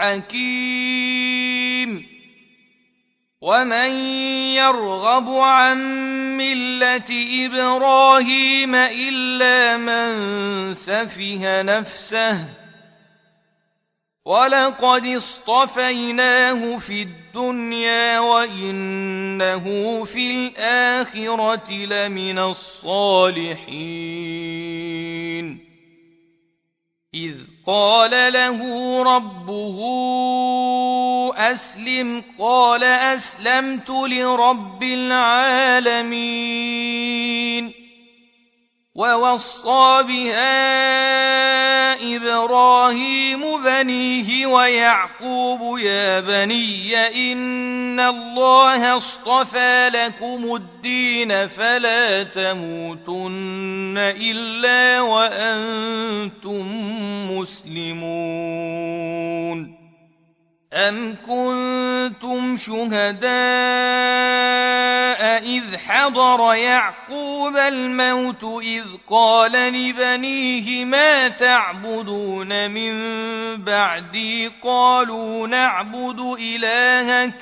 الحكيم ومن يرغب عن ملة إبراهيم إلا من سفه نفسه ولقد اصطفيناه في الدنيا وإنه في الآخرة لمن الصالحين إذ قال له ربه أسلم قال أسلمت لرب العالمين ووصى بها إبراهيم بنيه ويعقوب يا بني إن الله اصطفى لكم الدين فلا تموتن إلا وأنتم مسلمون أم كنتم شهداء إذ حضر يعقوب الموت إذ قال لبنيه ما تعبدون من بعدي قالوا نعبد إلهك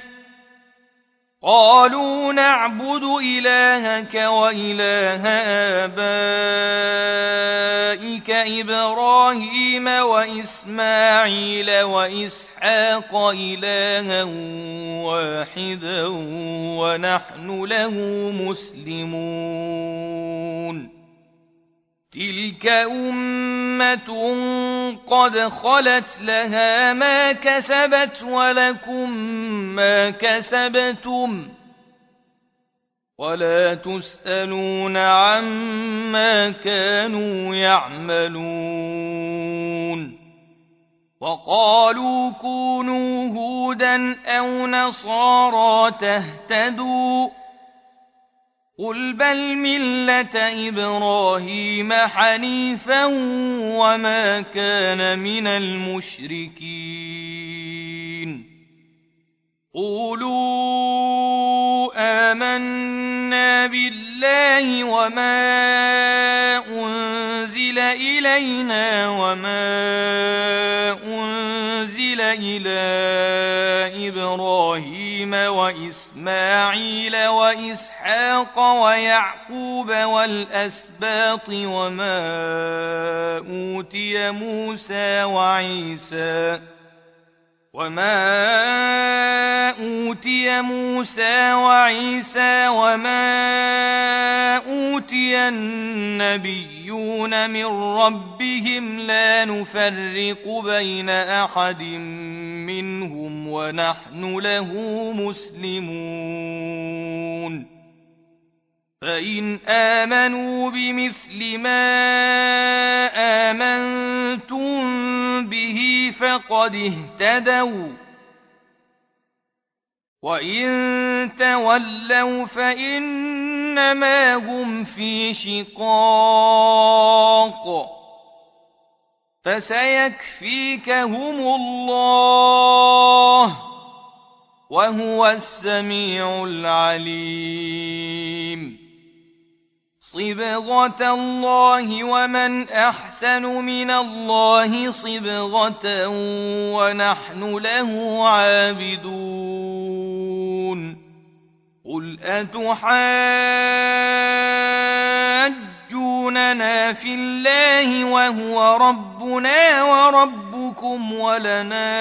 قالوا نعبد إلهك وإله آبائك إبراهيم وإسماعيل وإسحاق إلها واحدا ونحن له مسلمون تلك أمة قد خلت لها ما كسبت ولكم ما كسبتم ولا تسألون عما كانوا يعملون وقالوا كونوا هودا أو نصارى تهتدوا قل بل ملة إبراهيم حنيفا وما كان من المشركين قولوا آمنا بالله وما أنزل إلينا وما أنزل إلى إبراهيم وإسماعيل وإسحاق ويعقوب والأسباط وما أوتي موسى وعيسى وما أوتي موسى وعيسى وما أوتي النبيون من ربهم لا نفرق بين أحد منهم ونحن له مسلمون فإن آمنوا بمثل ما آمنتم به فقد اهتدوا وإن تولوا فإنما هم في شقاق فسيكفيكهم الله وهو السميع العليم صبغة الله ومن أحسن من الله صبغة ونحن له عابدون قل أتحاجوننا في الله وهو ربنا وربكم ولنا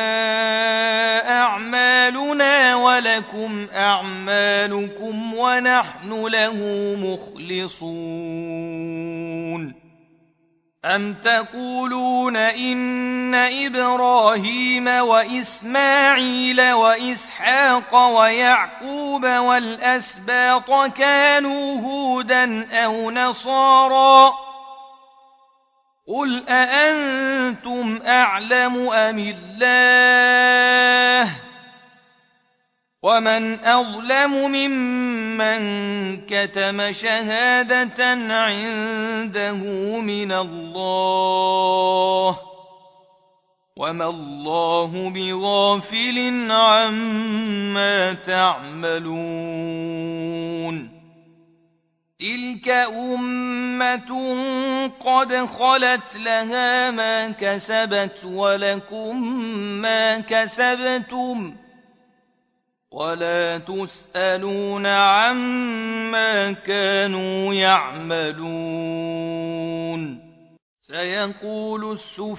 أعمالنا ولكم أعمالكم ونحن له مخلصون أم تقولون إن إبراهيم وإسماعيل وإسحاق ويعقوب والأسباط كانوا هودا أو نصارى قل أأنتم أعلم أم الله ومن أظلم ممن كتم شهادة عنده من الله وما الله بغافل عما تعملون تلك أمة قد خلت لها ما كسبت ولكم ما كسبتم ولا تسألون عما كانوا يعملون سيقول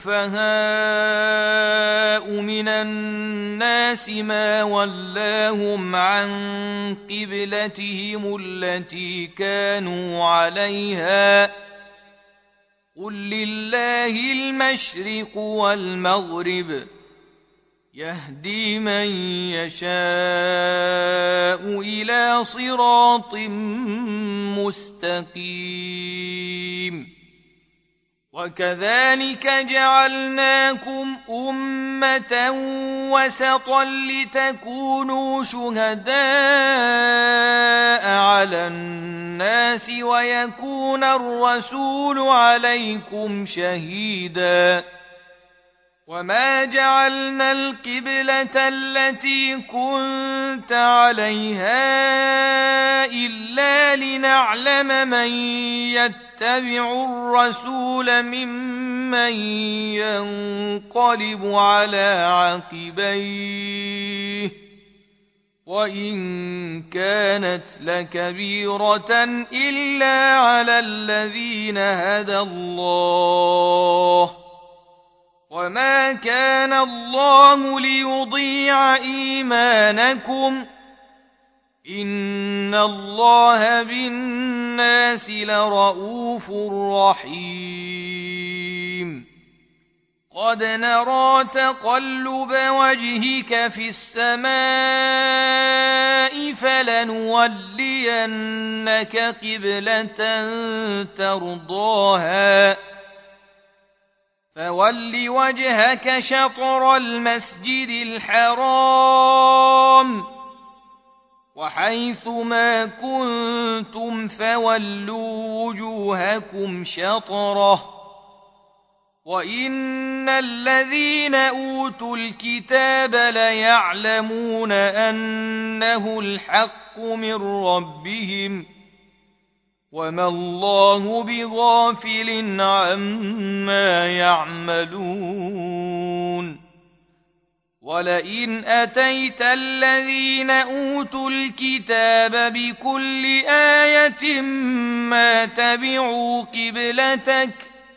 السفهاء من الناس ما ولاهم عن قبلتهم التي كانوا عليها قل لله المشرق والمغرب يهدي من يشاء إلى صراط مستقيم وكذلك جعلناكم أمة وسطا لتكونوا شهداء على الناس ويكون الرسول عليكم شهيدا وما جعلنا القبلة التي كنت عليها إلا لنعلم من يتبع الرسول ممن ينقلب على عقبيه وإن كانت لكبيرة إلا على الذين هدى الله وما كان الله ليضيع إيمانكم إن الله بالناس لرءوف رحيم قد نرى تقلب وجهك في السماء فلنولينك قبلة ترضاها فول وجهك شطر المسجد الحرام وحيث ما كنتم فولوا وجوهكم شطره وإن الذين أوتوا الكتاب ليعلمون أنه الحق من ربهم وما الله بغافل عما يعملون ولئن أتيت الذين أوتوا الكتاب بكل آية ما تبعوا قبلتك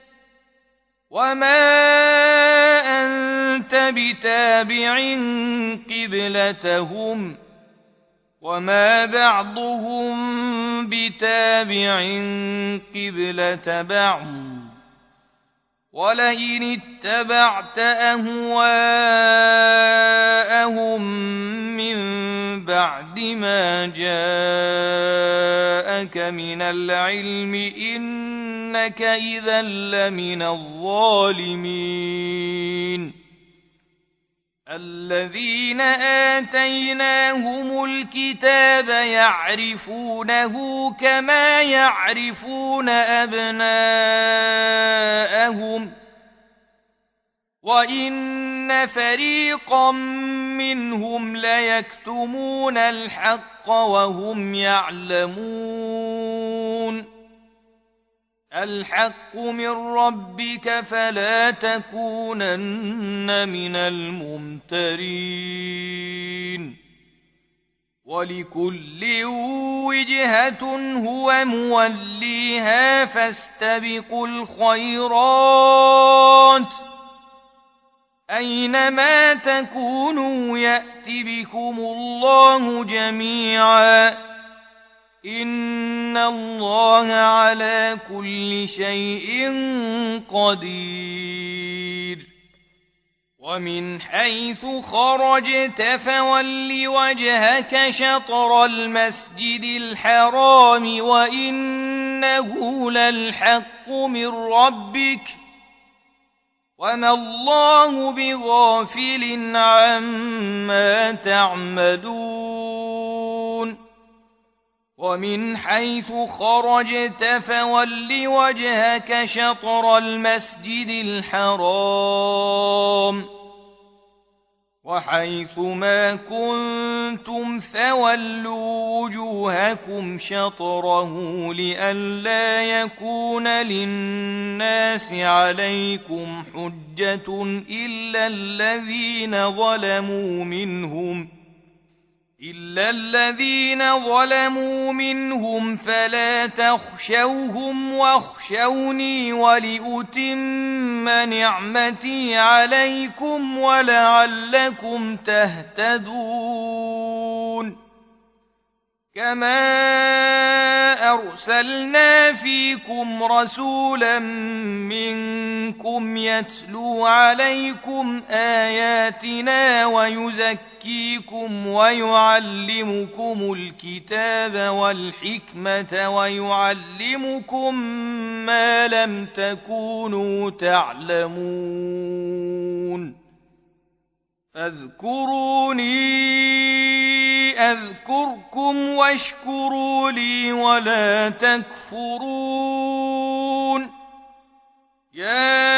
وما أنت بتابع قبلتهم وما بعضهم بتابع قبلة بعض ولئن اتبعت أهواءهم من بعد ما جاءك من العلم إنك إذا لمن الظالمين الذين آتيناهم الكتاب يعرفونه كما يعرفون أبناءهم وإن وإن فريقا منهم ليكتمون الحق وهم يعلمون الحق من ربك فلا تكونن من الممترين ولكل وجهة هو موليها فاستبقوا الخيرات أينما تكونوا يأت بكم الله جميعا إن الله على كل شيء قدير ومن حيث خرجت فول وجهك شطر المسجد الحرام وإنه للحق من ربك وما الله بغافل عما تعملون ومن حيث خرجت فول وجهك شطر المسجد الحرام وحيث ما كنتم فولوا وجوهكم شطره لئلا يكون للناس عليكم حجة إلا الذين ظلموا منهم إلا الذين ظلموا منهم فلا تخشوهم واخشوني ولأتم نعمتي عليكم ولعلكم تهتدون كما أرسلنا فيكم رسولا منكم يتلو عليكم آياتنا ويزكيكم ويعلمكم الكتاب والحكمة ويعلمكم ما لم تكونوا تعلمون فاذكروني أذكركم واشكروا لي ولا تكفرون يا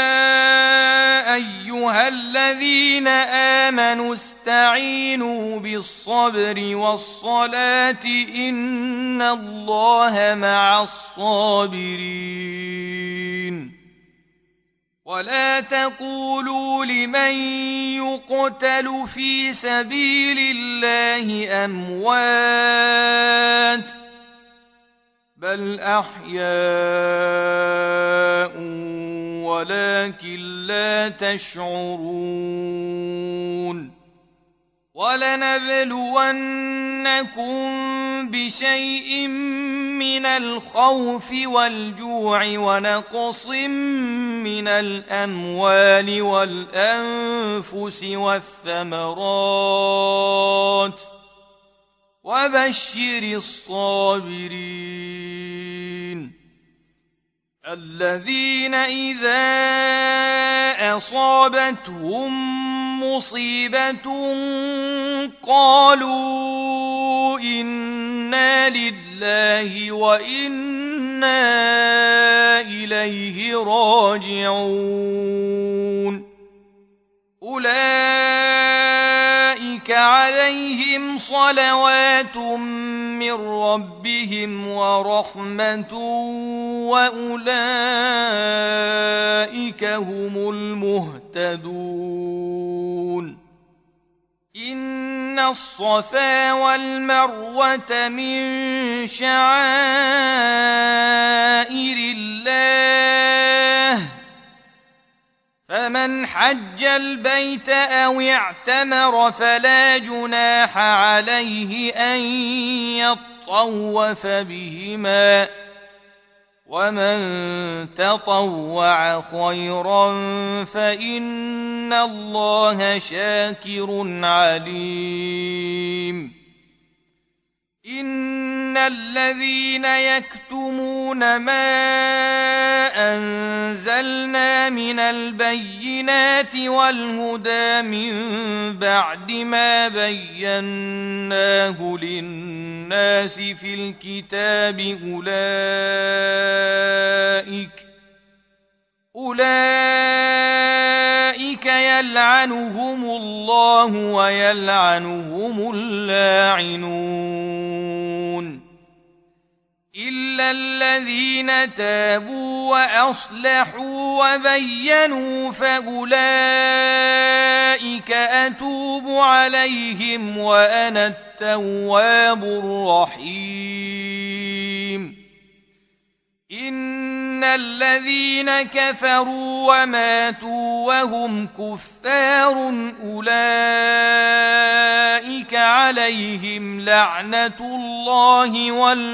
أيها الذين آمنوا استعينوا بالصبر والصلاة إن الله مع الصابرين ولا تقولوا لمن يقتل في سبيل الله أموات بل أحياء ولكن لا تشعرون ولنبلونكم بشيء من الخوف والجوع ونقص من الأموال والأنفس والثمرات وبشر الصابرين الذين إذا أصابتهم مصيبة قالوا إنا لله وإنا إليه راجعون أولئك عليهم صلوات من ربهم ورحمة وأولئك هم المهتدون إن الصفا والمروة من شعائر الله فمن حج البيت أو اعتمر فلا جناح عليه أن يطوف بهما ومن تطوع خيرا فإن الله شاكر عليم إن الذين يكتمون ما أنزلنا من البينات والهدى من بعد ما بيناه للناس في الكتاب أولئك أولئك يلعنهم الله ويلعنهم اللاعنون إلا الذين تابوا وأصلحوا وبينوا فأولئك أتوب عليهم وأنا التواب الرحيم إن الذين كفروا وماتوا وهم كفار أولئك عليهم لعنة الله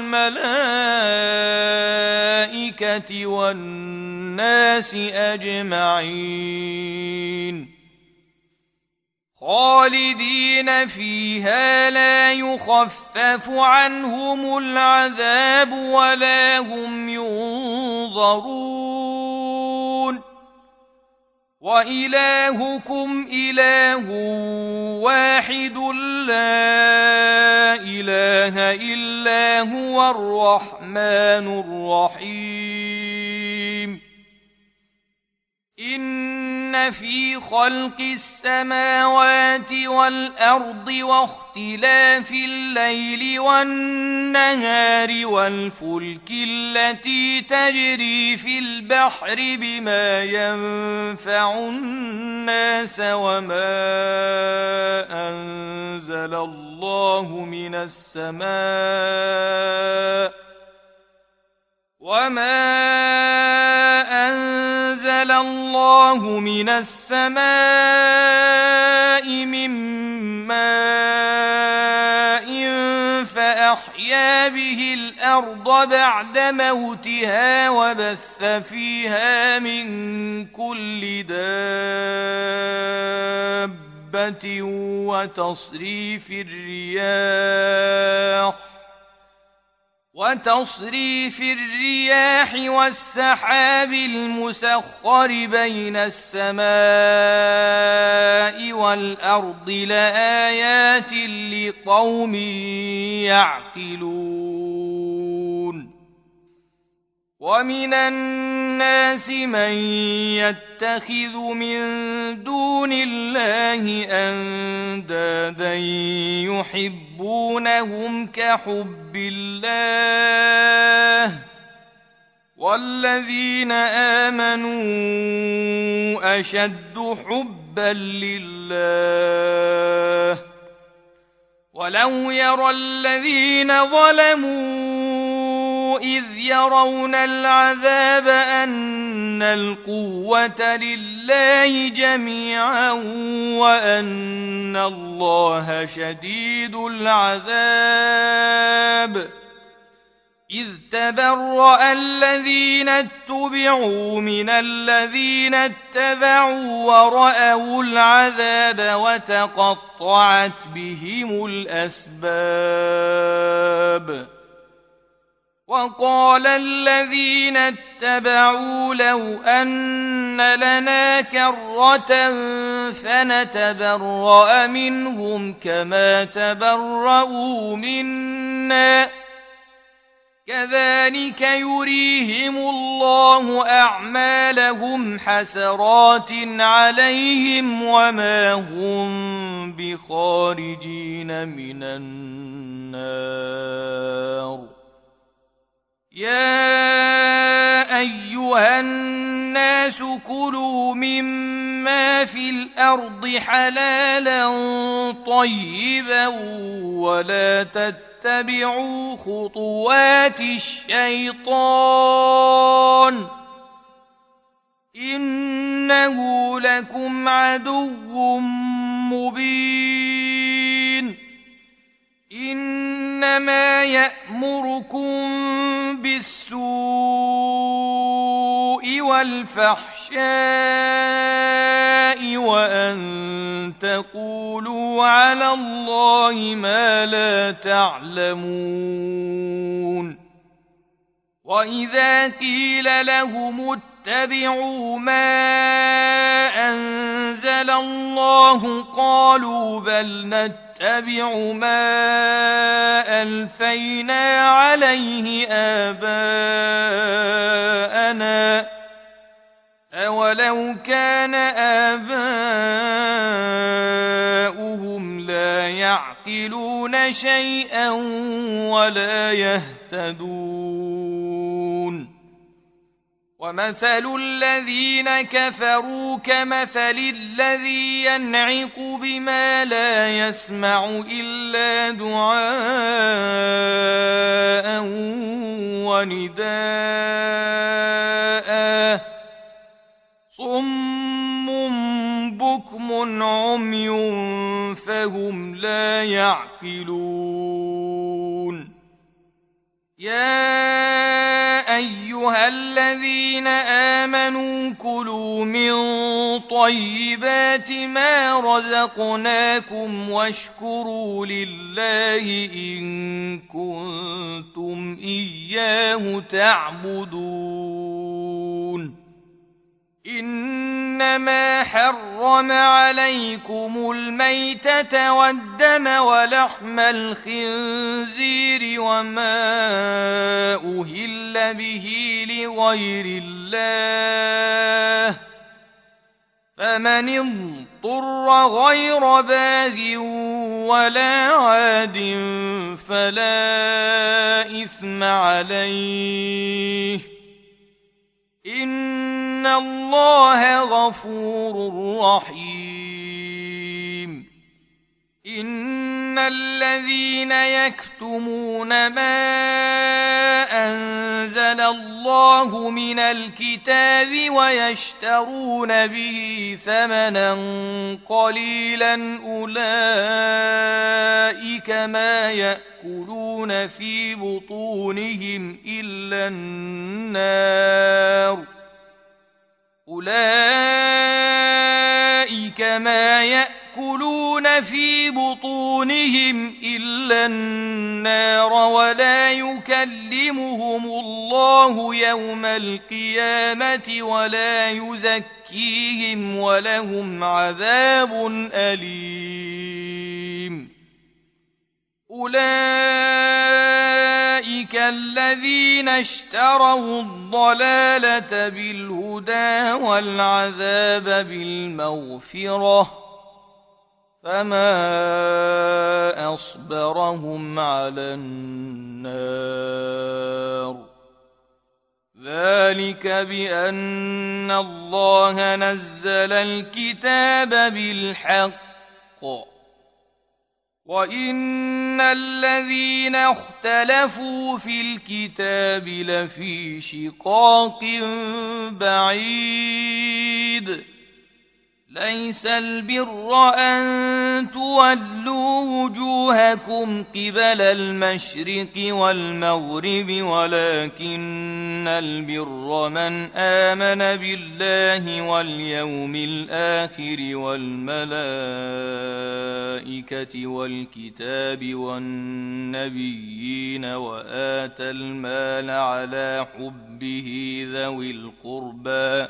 والملائكة والناس أجمعين خالدين فيها لا يخفف عنهم العذاب ولا هم ينظرون وإلهكم إله واحد لا إله إلا هو الرحمن الرحيم إن في خلق السماوات والأرض واختلاف الليل والنهار والفلك التي تجري في البحر بما ينفع الناس وما أنزل الله من السماء وما أنزل الله من السماء من ماء فأحيا به الأرض بعد موتها وبث فيها من كل دابة وتصريف الرياح وتصريف الرياح والسحاب المسخر بين السماء والأرض لآيات لقوم يعقلون ومن الناس من يتخذ من دون الله أندادا يحبونهم كحب الله والذين آمنوا أشد حبا لله ولو يرى الذين ظلموا إذ يرون العذاب أن القوة لله جميعا وأن الله شديد العذاب إذ تبرأ الذين اتبعوا من الذين اتبعوا ورأوا العذاب وتقطعت بهم الأسباب وقال الذين اتبعوا لو أن لنا كرة فنتبرأ منهم كما تبرأوا منا كذلك يريهم الله أعمالهم حسرات عليهم وما هم بخارجين من النار يا أيها الناس كلوا مما في الأرض حلالا طيبا ولا تتبعوا خطوات الشيطان إنه لكم عدو مبين إنما يأمركم بالسوء والفحشاء وأن تقولوا على الله ما لا تعلمون وإذا قيل لهم اتبعوا ما أنزل الله قالوا بل نتبع ما ألفينا عليه آباءنا أولو كان آباؤهم لا يعقلون شيئا ولا يهتدون ومثل الذين كفروا كمثل الذي ينعق بما لا يسمع إلا دعاء ونداء صم بكم عمي فهم لا يعقلون يا أيها الذين آمنوا كلوا من طيبات ما رزقناكم واشكروا لله إن كنتم إياه تعبدون إنما حرم عليكم الميتة والدم ولحم الخنزير وما أهل به لغير الله فمن اضطر غير باغ ولا عاد فلا إثم عليه إن الله غفور رحيم إن الذين يكتمون ما أنزل الله من الكتاب ويشترون به ثمنا قليلا أولئك ما يأكلون في بطونهم إلا النار أولئك ما يأكلون في بطونهم إلا النار ولا يكلمهم الله يوم القيامة ولا يزكيهم ولهم عذاب أليم أولئك الذين اشتروا الضلالة بالهدى والعذاب بالمغفرة فما أصبرهم على النار ذلك بأن الله نزل الكتاب بالحق وإن الذين اختلفوا في الكتاب لفي شقاق بعيد ليس البر أن تولوا وجوهكم قبل المشرق والمغرب ولكن البر من آمن بالله واليوم الآخر والملائكة والكتاب والنبيين وآتى المال على حبه ذوي القربى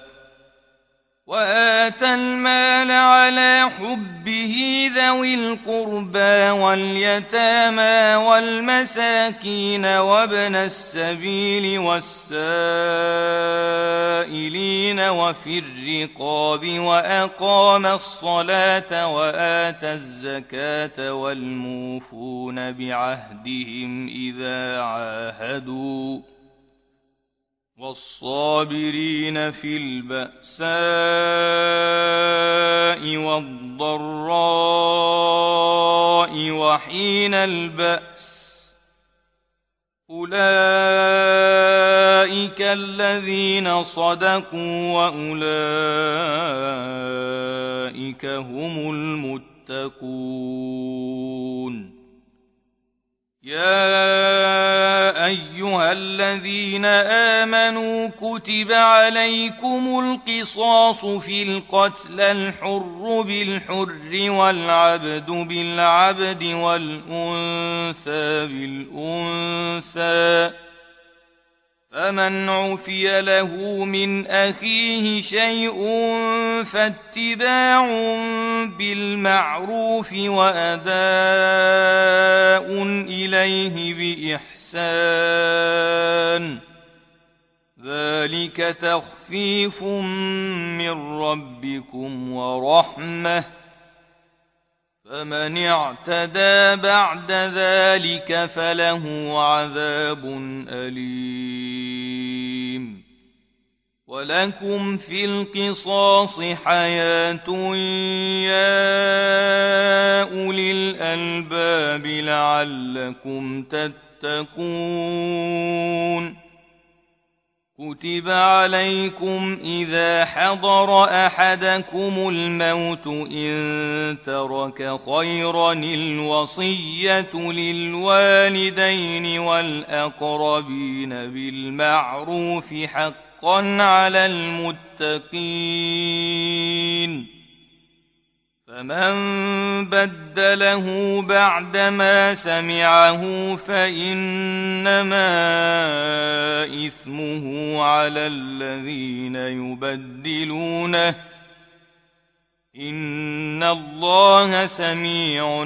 وآتى المال على حبه ذوي القربى واليتامى والمساكين وابن السبيل والسائلين وفي الرقاب وأقام الصلاة وآتى الزكاة والموفون بعهدهم إذا عاهدوا والصابرين في البأساء والضراء وحين البأس أولئك الذين صدقوا وأولئك هم المتقون يا أيها الذين آمنوا كتب عليكم القصاص في القتل الحر بالحر والعبد بالعبد والأنثى بالأنثى فمن عفي له من أخيه شيء فاتباع بالمعروف وأداء إليه بإحسان ذلك تخفيف من ربكم ورحمة، فمن اعتدى بعد ذلك فله عذاب أليم. ولكم في القصاص حياة يا أولي الألباب لعلكم تتقون. كتب عليكم إذا حضر أحدكم الموت إن ترك خيرا الوصية للوالدين والأقربين بالمعروف حقا على المتقين. فمن بدله بعدما سمعه فإنما إثمه على الذين يبدلونه، إن الله سميع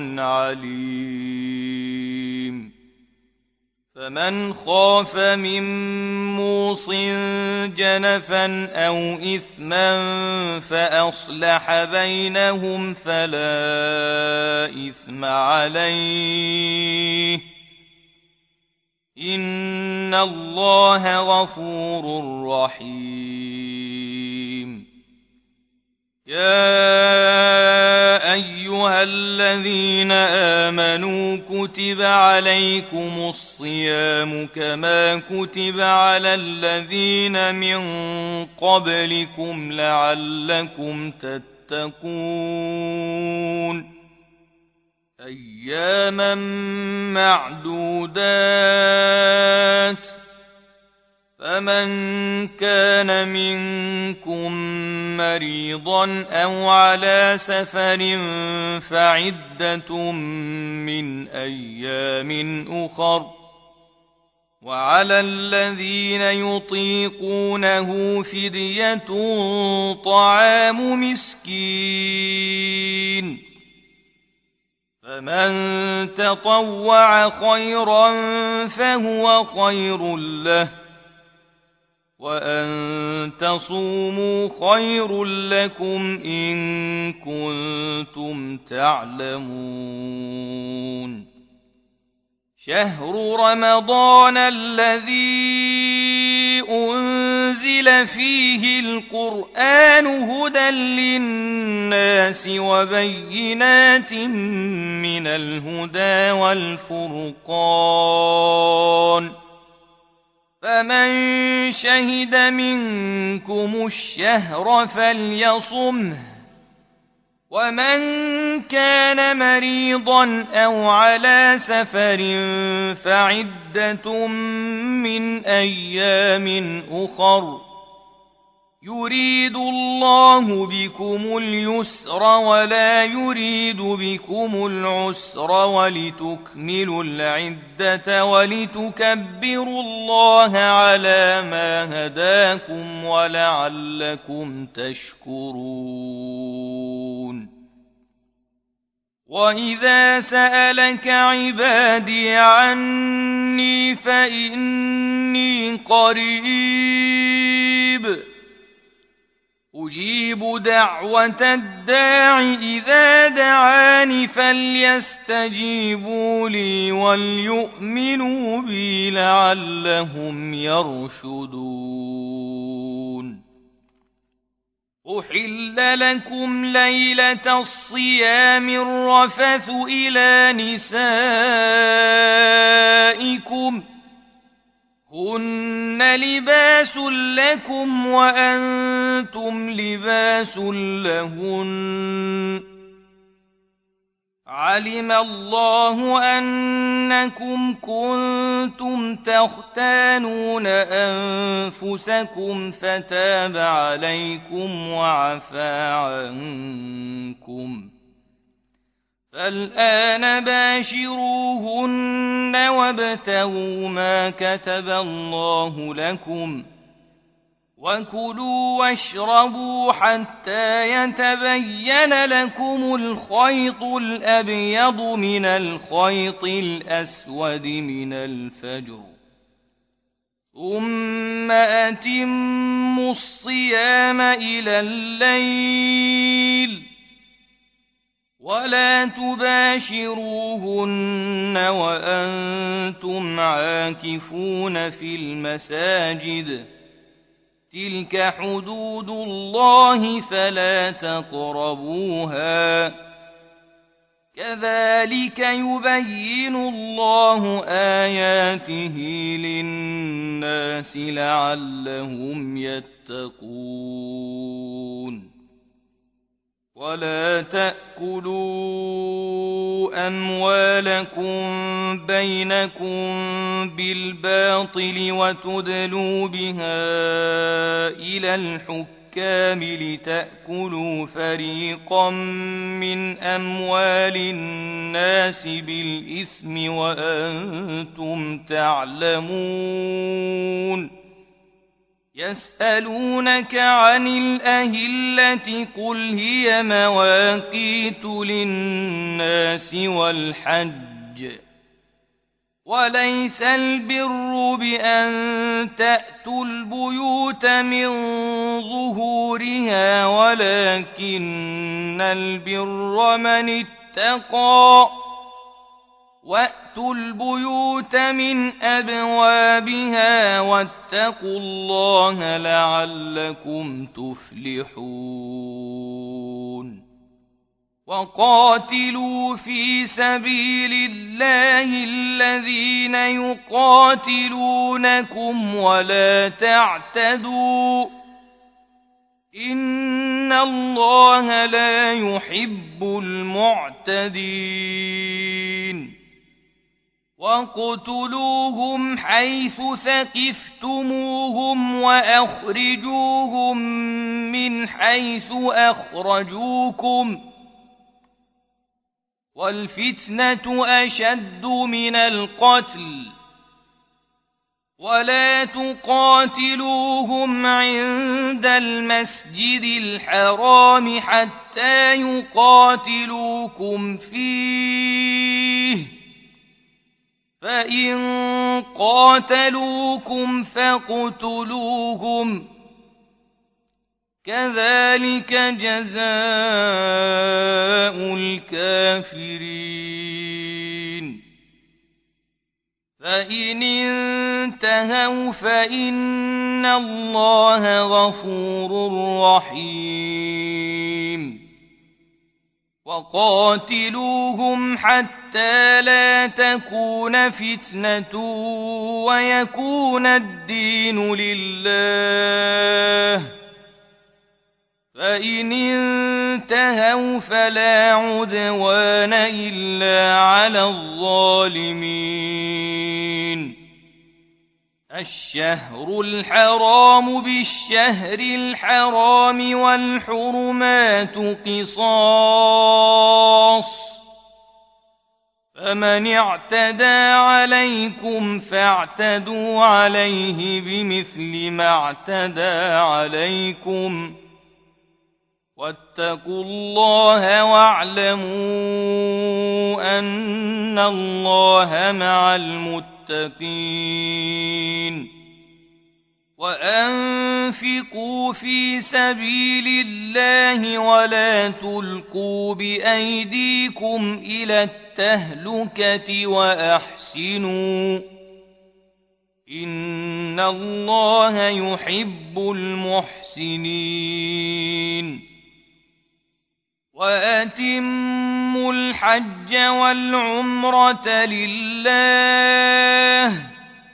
عليم. فمن خاف من موص جنفا أو إثما فأصلح بينهم فلا إثم عليه، إن الله غفور رحيم. يا أيها الذين آمنوا كتب عليكم الصيام كما كتب على الذين من قبلكم لعلكم تتقون. أياما معدودات، فمن كان منكم مريضا أو على سفر فعدة من أيام أخر، وعلى الذين يطيقونه فدية طعام مسكين، فمن تطوع خيرا فهو خير له، وأن تصوموا خير لكم إن كنتم تعلمون. شهر رمضان الذي أنزل فيه القرآن هدى للناس وبينات من الهدى والفرقان، فمن شهد منكم الشهر فليصمه، ومن كان مريضا أو على سفر فعدة من أيام أخر، يريد الله بكم اليسر ولا يريد بكم العسر ولتكملوا العدة ولتكبروا الله على ما هداكم ولعلكم تشكرون. وإذا سألك عبادي عني فإني قريب أجيب دعوة الداع إذا دعاني فليستجيبوا لي وليؤمنوا بي لعلهم يرشدون. أحل لكم ليلة الصيام الرفث إلى نسائكم هن لباس لكم وأنتم لباس لهن، علم الله أنكم كنتم تختانون أنفسكم فتاب عليكم وعفى عنكم، فالآن باشروهن وابتغوا ما كتب الله لكم، وكلوا واشربوا حتى يتبين لكم الخيط الأبيض من الخيط الأسود من الفجر، ثم أتموا الصيام إلى الليل ولا تباشروهن وأنتم عاكفون في المساجد تلك حدود الله فلا تقربوها كذلك يبين الله آياته للناس لعلهم يتقون ولا تأكلوا أموالكم بينكم بالباطل وتدلوا بها إلى الحكام لتأكلوا فريقا من أموال الناس بالإثم وأنتم تعلمون يسألونك عن الأهلة قل هي مواقيت للناس والحج وليس البر بأن تأتوا البيوت من ظهورها ولكن البر من اتقى وأتوا البيوت من أبوابها واتقوا الله لعلكم تفلحون وقاتلوا في سبيل الله الذين يقاتلونكم ولا تعتدوا إن الله لا يحب المعتدين واقتلوهم حيث ثقفتموهم وأخرجوهم من حيث أخرجوكم والفتنة أشد من القتل ولا تقاتلوهم عند المسجد الحرام حتى يقاتلوكم فيه فإن قاتلوكم فاقتلوهم كذلك جزاء الكافرين فإن انتهوا فإن الله غفور رحيم وقاتلوهم حتى لا تكون فتنة ويكون الدين لله فإن انتهوا فلا عدوان إلا على الظالمين الشهر الحرام بالشهر الحرام والحرمات قصاص فمن اعتدى عليكم فاعتدوا عليه بمثل ما اعتدى عليكم واتقوا الله واعلموا أن الله مع المتقين وأنفقوا في سبيل الله ولا تلقوا بأيديكم إلى التهلكة وأحسنوا إن الله يحب المحسنين وأتموا الحج والعمرة لله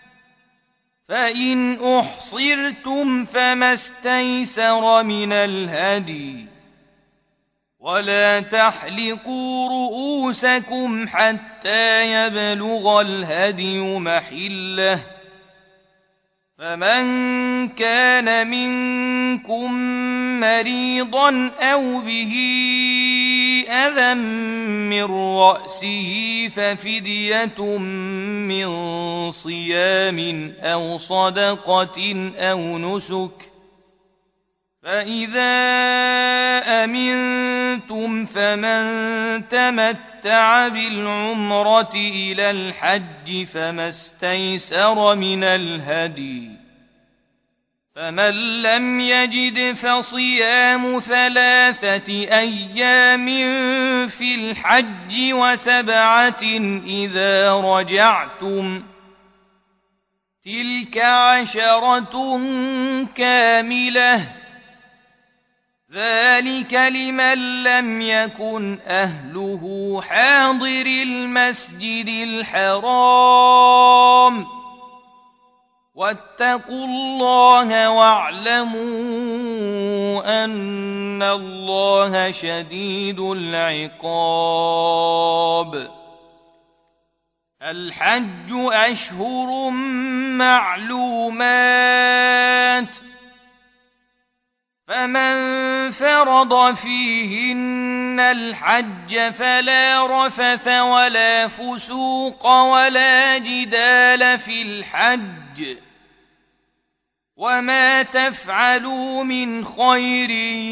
فإن أحصرتم فما استيسر من الهدي ولا تحلقوا رؤوسكم حتى يبلغ الهدي محله فمن كان منكم مريضا أو به أذى من رأسه ففدية من صيام أو صدقة أو نسك فإذا أمنتم فمن تمتع بالعمرة إلى الحج فما استيسر من الهدي، فمن لم يجد فصيام ثلاثة أيام في الحج وسبعة إذا رجعتم، تلك عشرة كاملة، ذلك لمن لم يكن أهله حاضر المسجد الحرام. واتقوا الله واعلموا أن الله شديد العقاب. الحج أشهر معلومات، فمن فرض فيهن الحج فلا رفث ولا فسوق ولا جدال في الحج، وما تفعلوا من خير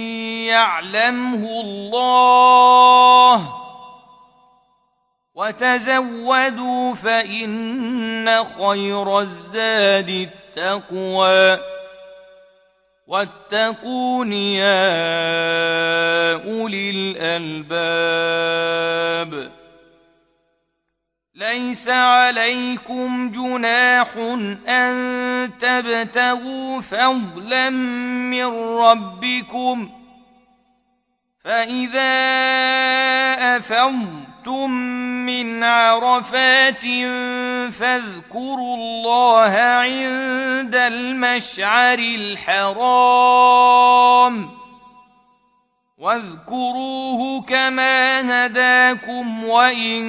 يعلمه الله، وتزودوا فإن خير الزاد التقوى، واتقون يا أولي الألباب. ليس عليكم جناح أن تبتغوا فضلا من ربكم، فإذا أفضتم من عرفات فاذكروا الله عند المشعر الحرام، واذكروه كما هداكم وإن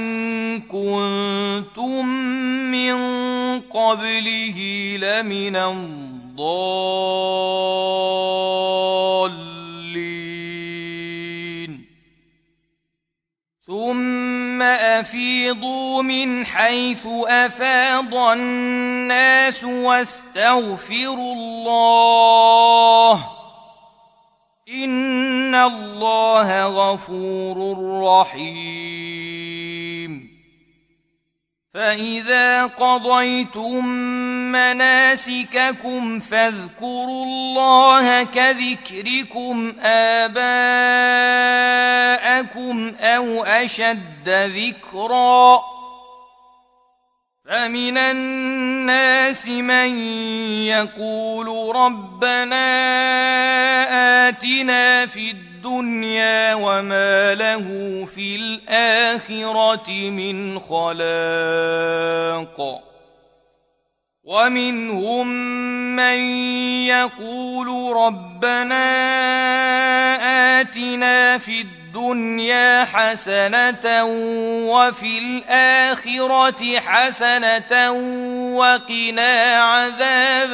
كنتم من قبله لمن الضالين. ثم أفيضوا من حيث أفاض الناس واستغفروا الله، إن الله غفور رحيم. فإذا قضيتم مناسككم فاذكروا الله كذكركم آباءكم أو أشد ذكرا، فمن الناس من يقول ربنا آتنا في الدنيا وما له في الآخرة من خلاق، ومنهم من يقول ربنا آتنا في الدنيا حسنة وفي الآخرة حسنة وقنا عذاب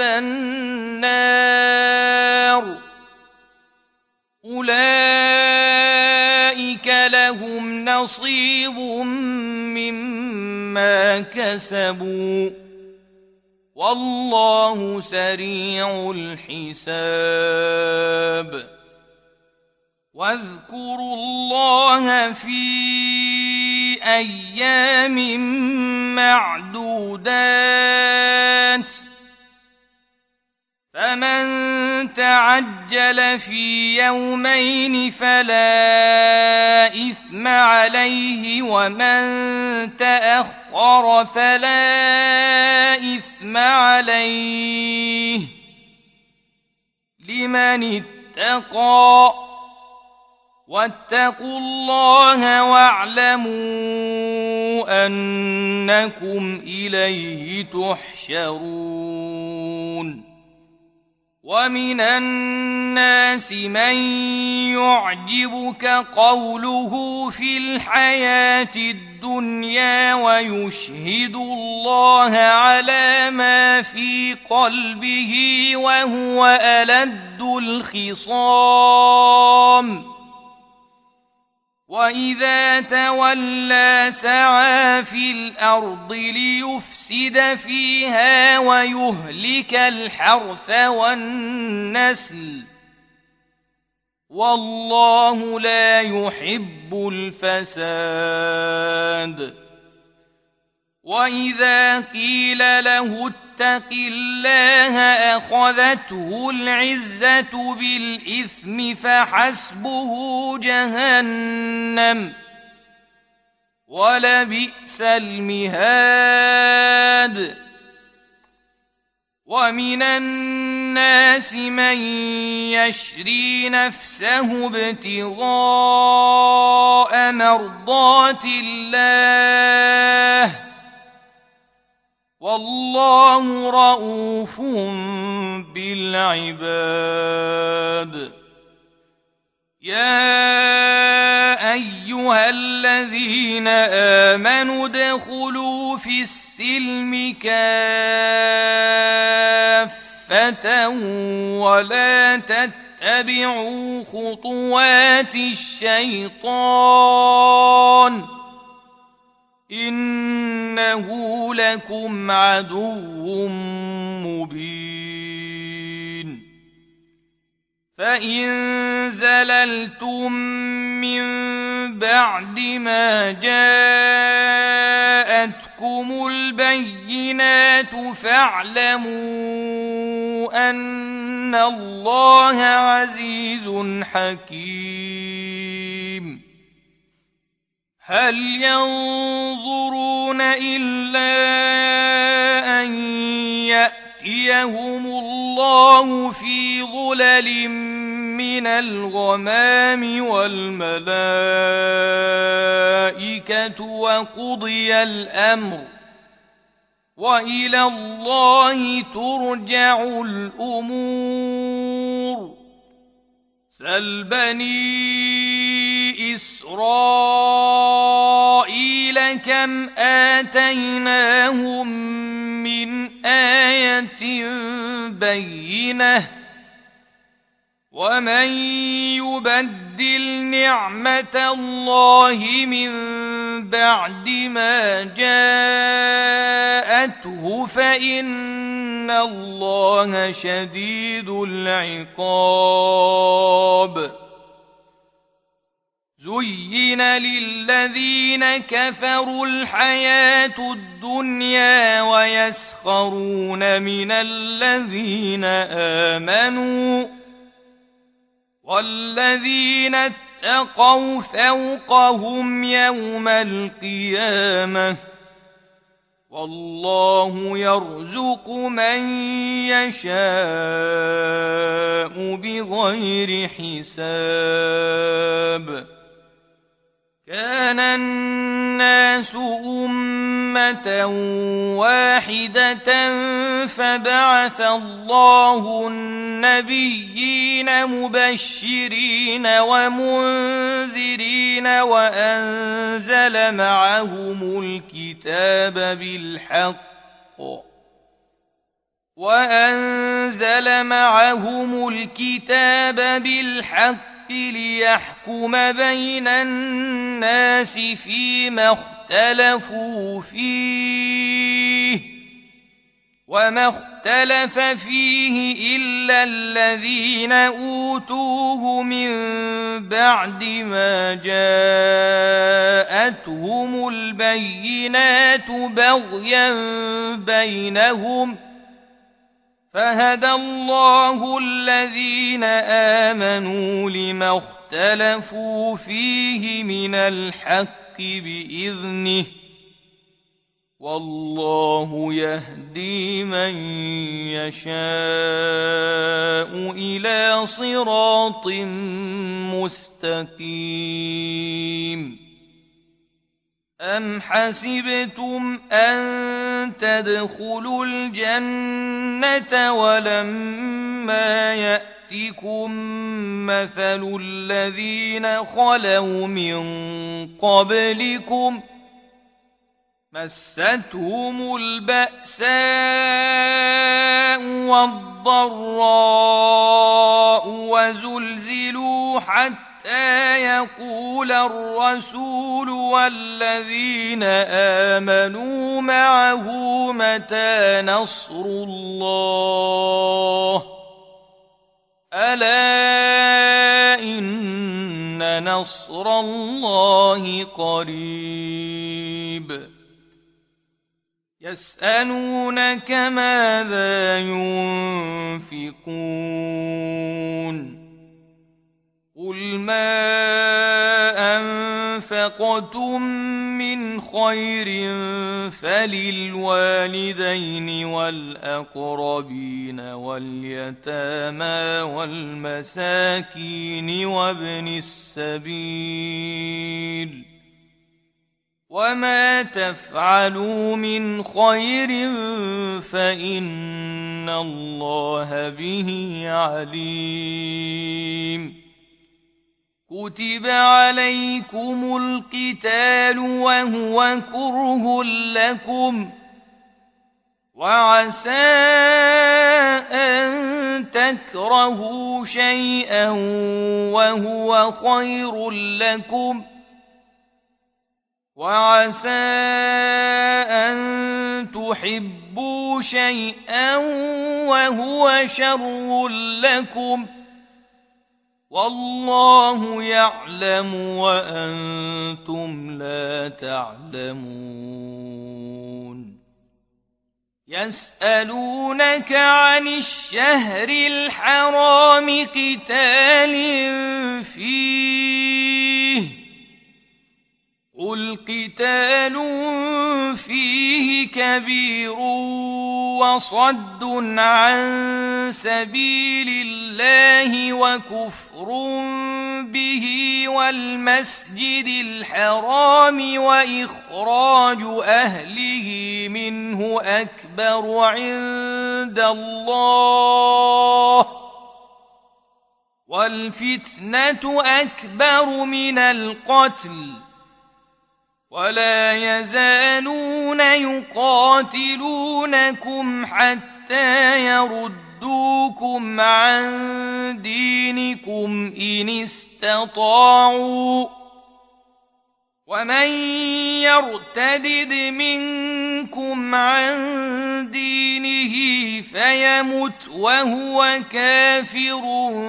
النار. أولئك لهم نصيب مما كسبوا، والله سريع الحساب. واذكروا الله في أيام معدودات، فمن تعجل في يومين فلا إثم عليه، ومن تأخر فلا إثم عليه، لمن اتقى. واتقوا الله واعلموا أنكم إليه تحشرون. ومن الناس من يعجبك قوله في الحياة الدنيا ويشهد الله على ما في قلبه وهو ألد الخصام، وإذا تولى سعى في الأرض ليفسد فيها ويهلك الحرث والنسل، والله لا يحب الفساد. وإذا قيل له اتق الله أخذته العزة بالإثم فحسبه جهنم ولبئس المهاد. ومن الناس من يشري نفسه ابتغاء مرضات الله والله رءوف بالعباد. يا أيها الذين آمنوا ادخلوا في السلم كافة ولا تتبعوا خطوات الشيطان إنه لكم عدو مبين. فإن زللتم من بعد ما جاءتكم البينات فاعلموا أن الله عزيز حكيم. هل ينظرون إلا أن يأتيهم الله في ظلل من الغمام والملائكة وقضي الأمر وإلى الله ترجع الأمور. سل بني إسرائيل كم آتيناهم من آية بينة ومن يبدل نعمة الله من بعد ما جاءته فإن الله شديد العقاب. زين للذين كفروا الحياة الدنيا ويسخرون من الذين آمنوا والذين اتقوا فوقهم يوم القيامة والله يرزق من يشاء بغير حساب. كان الناس أمة واحدة فبعث الله النبيين مبشرين ومنذرين وأنزل معهم الكتاب بالحق وأنزل معهم الكتاب بالحق ليحكم بين الناس فيما اختلفوا فيه وما اختلف فيه إلا الذين أوتوه من بعد ما جاءتهم البينات بغيا بينهم فهدى الله الذين آمنوا لما اختلفوا فيه من الحق بإذنه والله يهدي من يشاء إلى صراط مستقيم. أم حسبتم أن تدخلوا الجنة ولما يأتكم مثل الذين خلوا من قبلكم مستهم البأساء والضراء وزلزلوا حتى يقول الرسول والذين آمنوا معه متى نصر الله ألا إن نصر الله قريب يسألونك ماذا ينفقون قل ما أنفقتم من خير فللوالدين والأقربين واليتامى والمساكين وابن السبيل وما تفعلوا من خير فإن الله به عليم كتب عليكم القتال وهو كره لكم وعسى أن تكرهوا شيئا وهو خير لكم وعسى أن تحبوا شيئا وهو شر لكم والله يعلم وأنتم لا تعلمون يسألونك عن الشهر الحرام قتال فيه قل قتال فيه كبير وصد عن سبيل الله وكفر به والمسجد الحرام وإخراج أهله منه أكبر عند الله والفتنة أكبر من القتل ولا يزالون يقاتلونكم حتى يردوكم عن دينكم إن استطاعوا ومن يرتدد منكم عن دينه فيمت وهو كافر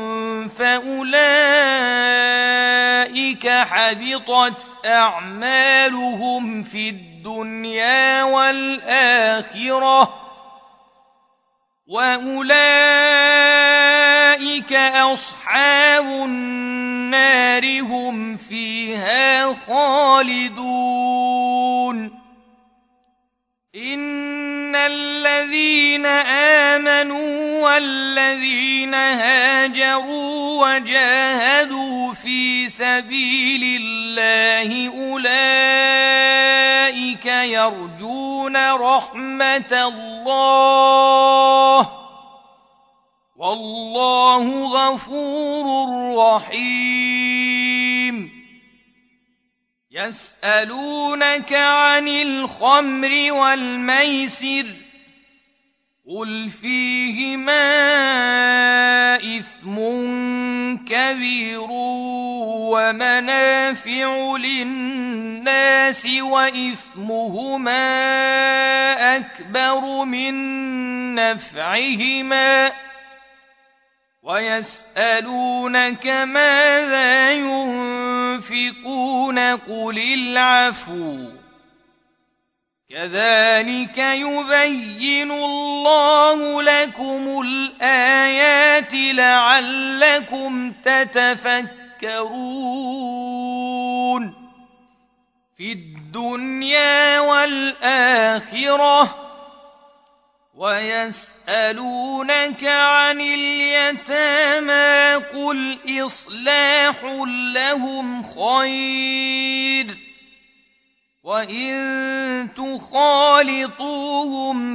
فأولئك حبطت أعمالهم في الدنيا والآخرة وأولئك أصحاب النار هم فيها خالدون إن الذين آمنوا والذين هاجروا وجاهدوا في سبيل الله أولئك يرجون رحمة الله والله غفور رحيم يسألونك عن الخمر والميسر قل فيهما إثم كبير ومنافع للناس وإثمهما أكبر من نفعهما ويسألونك ماذا ينفقون قل العفو كذلك يبين الله لكم الآيات لعلكم تتفكرون في الدنيا والآخرة ويسألونك عن اليتامى قل إصلاح لهم خير وإن تخالطوهم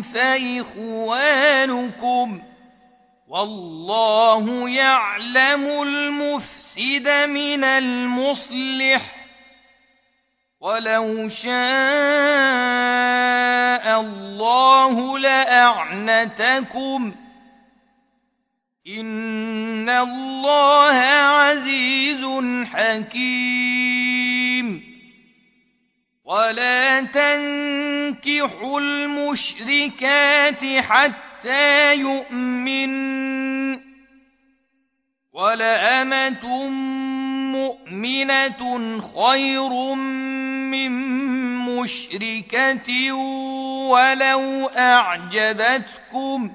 فإخوانكم والله يعلم المفسد من المصلح ولو شاء الله لأعنتكم إن الله عزيز حكيم ولا تنكحوا المشركات حتى يؤمن ولأمة مؤمنة خير من مشركة ولو أعجبتكم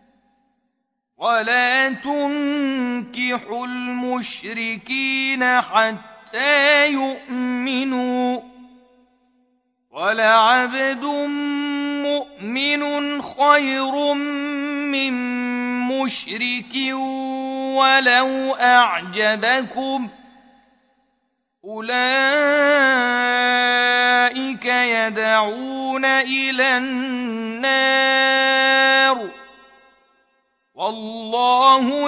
ولا تنكحوا المشركين حتى يؤمنوا ولعبد مؤمن خير من مشرك ولو أعجبكم أولئك يدعون إلى النار والله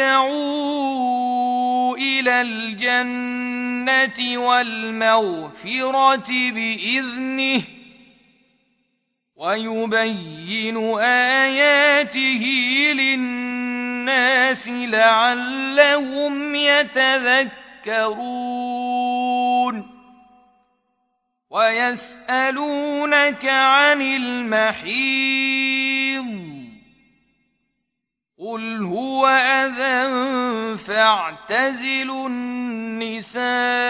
يدعو إلى الجنة والمغفرة بإذنه ويبين آياته للناس لعلهم يتذكرون ويسألونك عن المحيض قل هو أذى فاعتزلوا النساء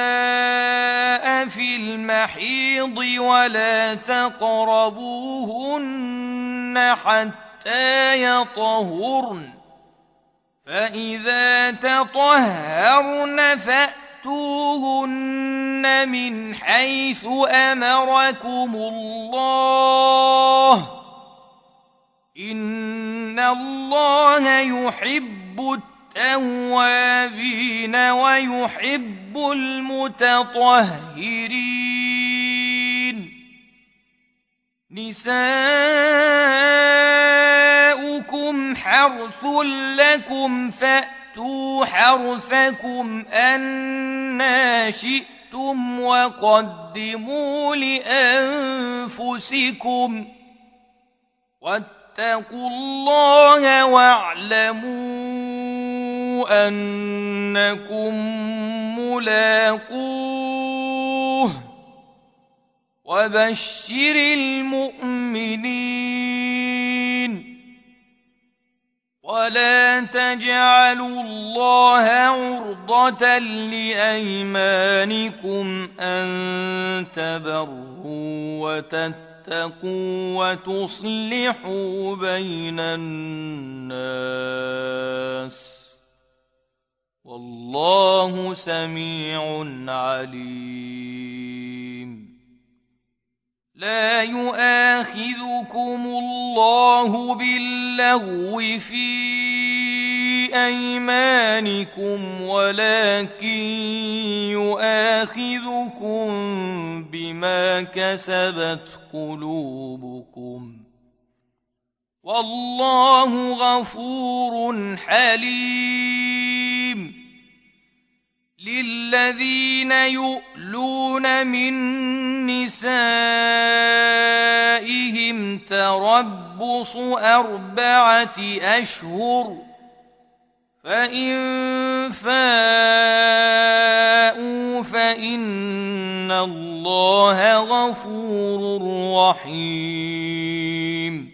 في المحيض ولا تقربوهن حتى يطهرن فإذا تطهرن فأتوهن من حيث أمركم الله إن الله يحب التوابين ويحب المتطهرين نساؤكم حرث لكم فأتوا حرثكم أنى شئتم وقدموا لأنفسكم واتقوا الله واعلموا أنكم ملاقوه وبشر المؤمنين ولا تجعلوا الله عرضة لأيمانكم أن تبروا وتتقوا اتقوا وتصلحوا بين الناس والله سميع عليم لا يؤاخذكم الله باللغو في أيمانكم ولكن يؤاخذكم بما كسبت قلوبكم والله غفور حليم للذين يؤلون من نسائهم تربص أربعة أشهر فإن فاءوا فإن الله غفور رحيم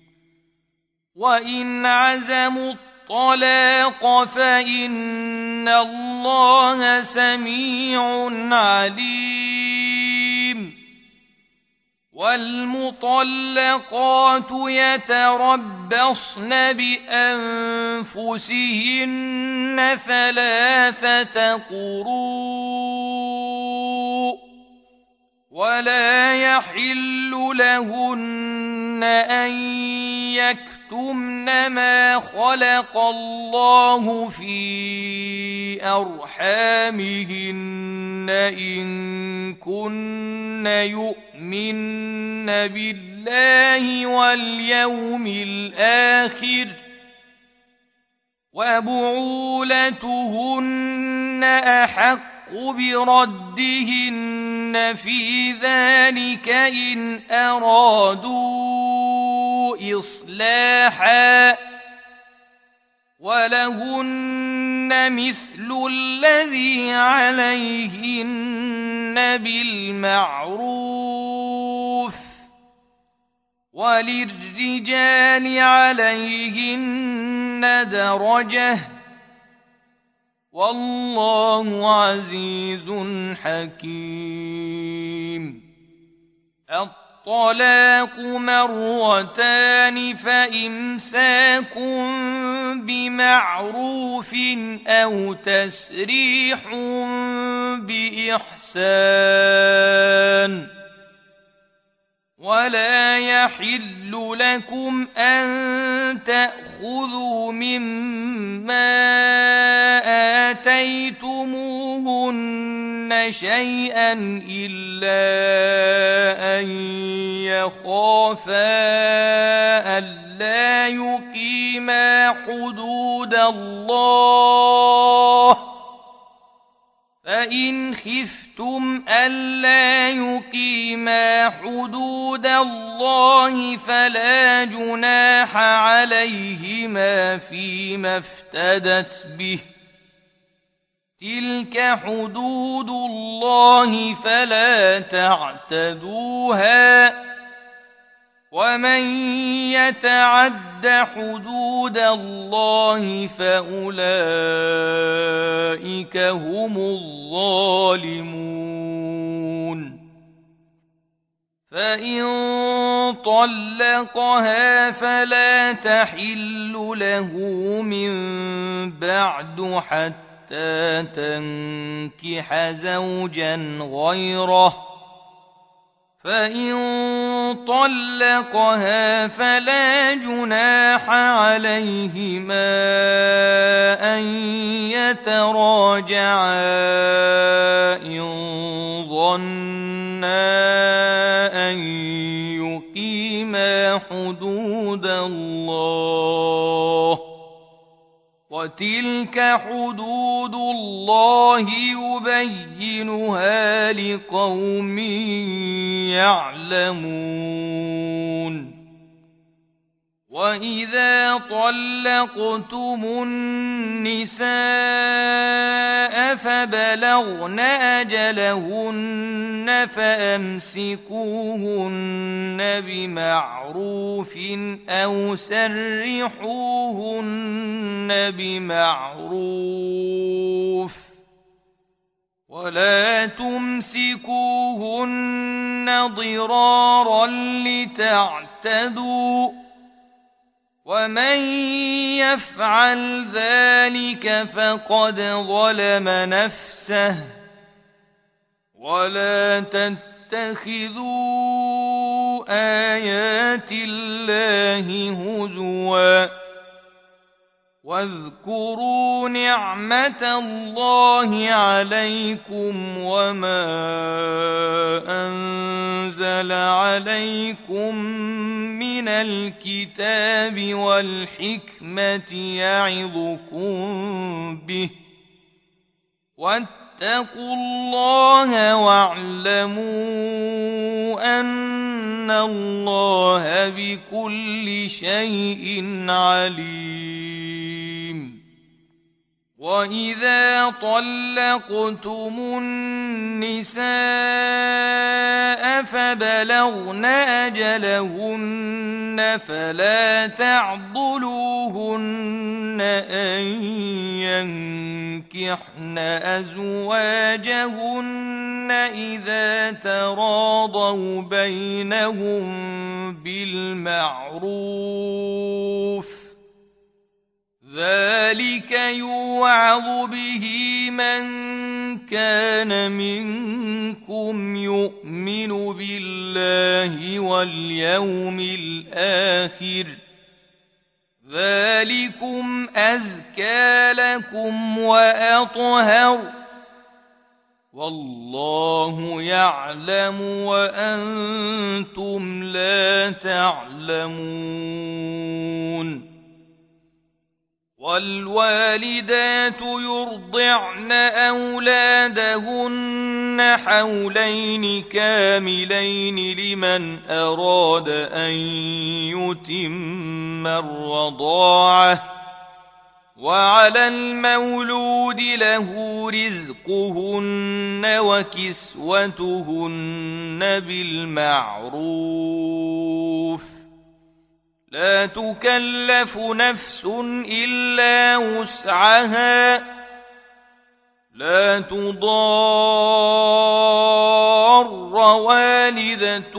وإن عزموا الطلاق فإن الله سميع عليم والمطلقات يتربصن بأنفسهن ثلاثة قروء ولا يحل لهن أن يكتمن ما خلق الله في أرحامهن إن كن يؤمن بالله واليوم الآخر وبعولتهن أحق بردهن في ذلك إن أرادوا إصلاحا ولهن مثل الذي عليهن بالمعروف وللرجال عليهن درجة والله عزيز حكيم. الطلاق مرتان فإمساك بمعروف أو تسريح بإحسان. ولا يحل لكم أن تأخذوا مما آتيتموهن شيئا إلا أن يخافا ألا يقيما حدود الله، فإن خفتم ألا يقيما حدود الله فلا جناح عليهما فيما افتدت به. تلك حدود الله فلا تعتدوها، ومن يتعد حدود الله فأولئك هم الظالمون. فإن طلقها فلا تحل له من بعد حتى تنكح زوجا غيره، فإن طلقها فلا جناح عليهما أن يتراجعا إن ظنا أن يقيما حدود الله، وتلك حدود الله يبينها لقوم يعلمون. وإذا طلقتم النساء فبلغن أجلهن فأمسكوهن بمعروف أو سرحوهن بمعروف، ولا تمسكوهن ضرارا لتعتدوا، ومن يفعل ذلك فقد ظلم نفسه. ولا تتخذوا آيات الله هزوا، واذكروا نعمة الله عليكم وما أنزل عليكم من الكتاب والحكمة يعظكم به، واتقوا الله واعلموا أن الله بكل شيء عليم. وإذا طلقتم النساء فبلغن أجلهن فلا تعضلوهن أن ينكحن أزواجهن إذا تراضوا بينهم بالمعروف، ذلك يوعظ به من كان منكم يؤمن بالله واليوم الآخر، ذلكم أزكى لكم وأطهر، والله يعلم وأنتم لا تعلمون. والوالدات يرضعن أولادهن حولين كاملين لمن أراد أن يتم الرضاعة، وعلى المولود له رزقهن وكسوتهن بالمعروف، لا تكلف نفس إلا وسعها، لا تضار والدة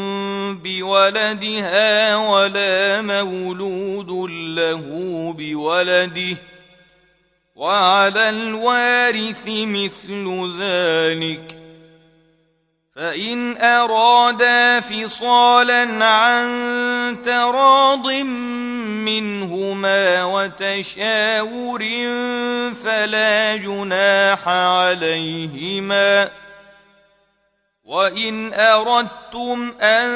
بولدها ولا مولود له بولده، وعلى الوارث مثل ذلك، فإن أرادا فصالا عن تراض منهما وتشاور فلا جناح عليهما. وإن أردتم أن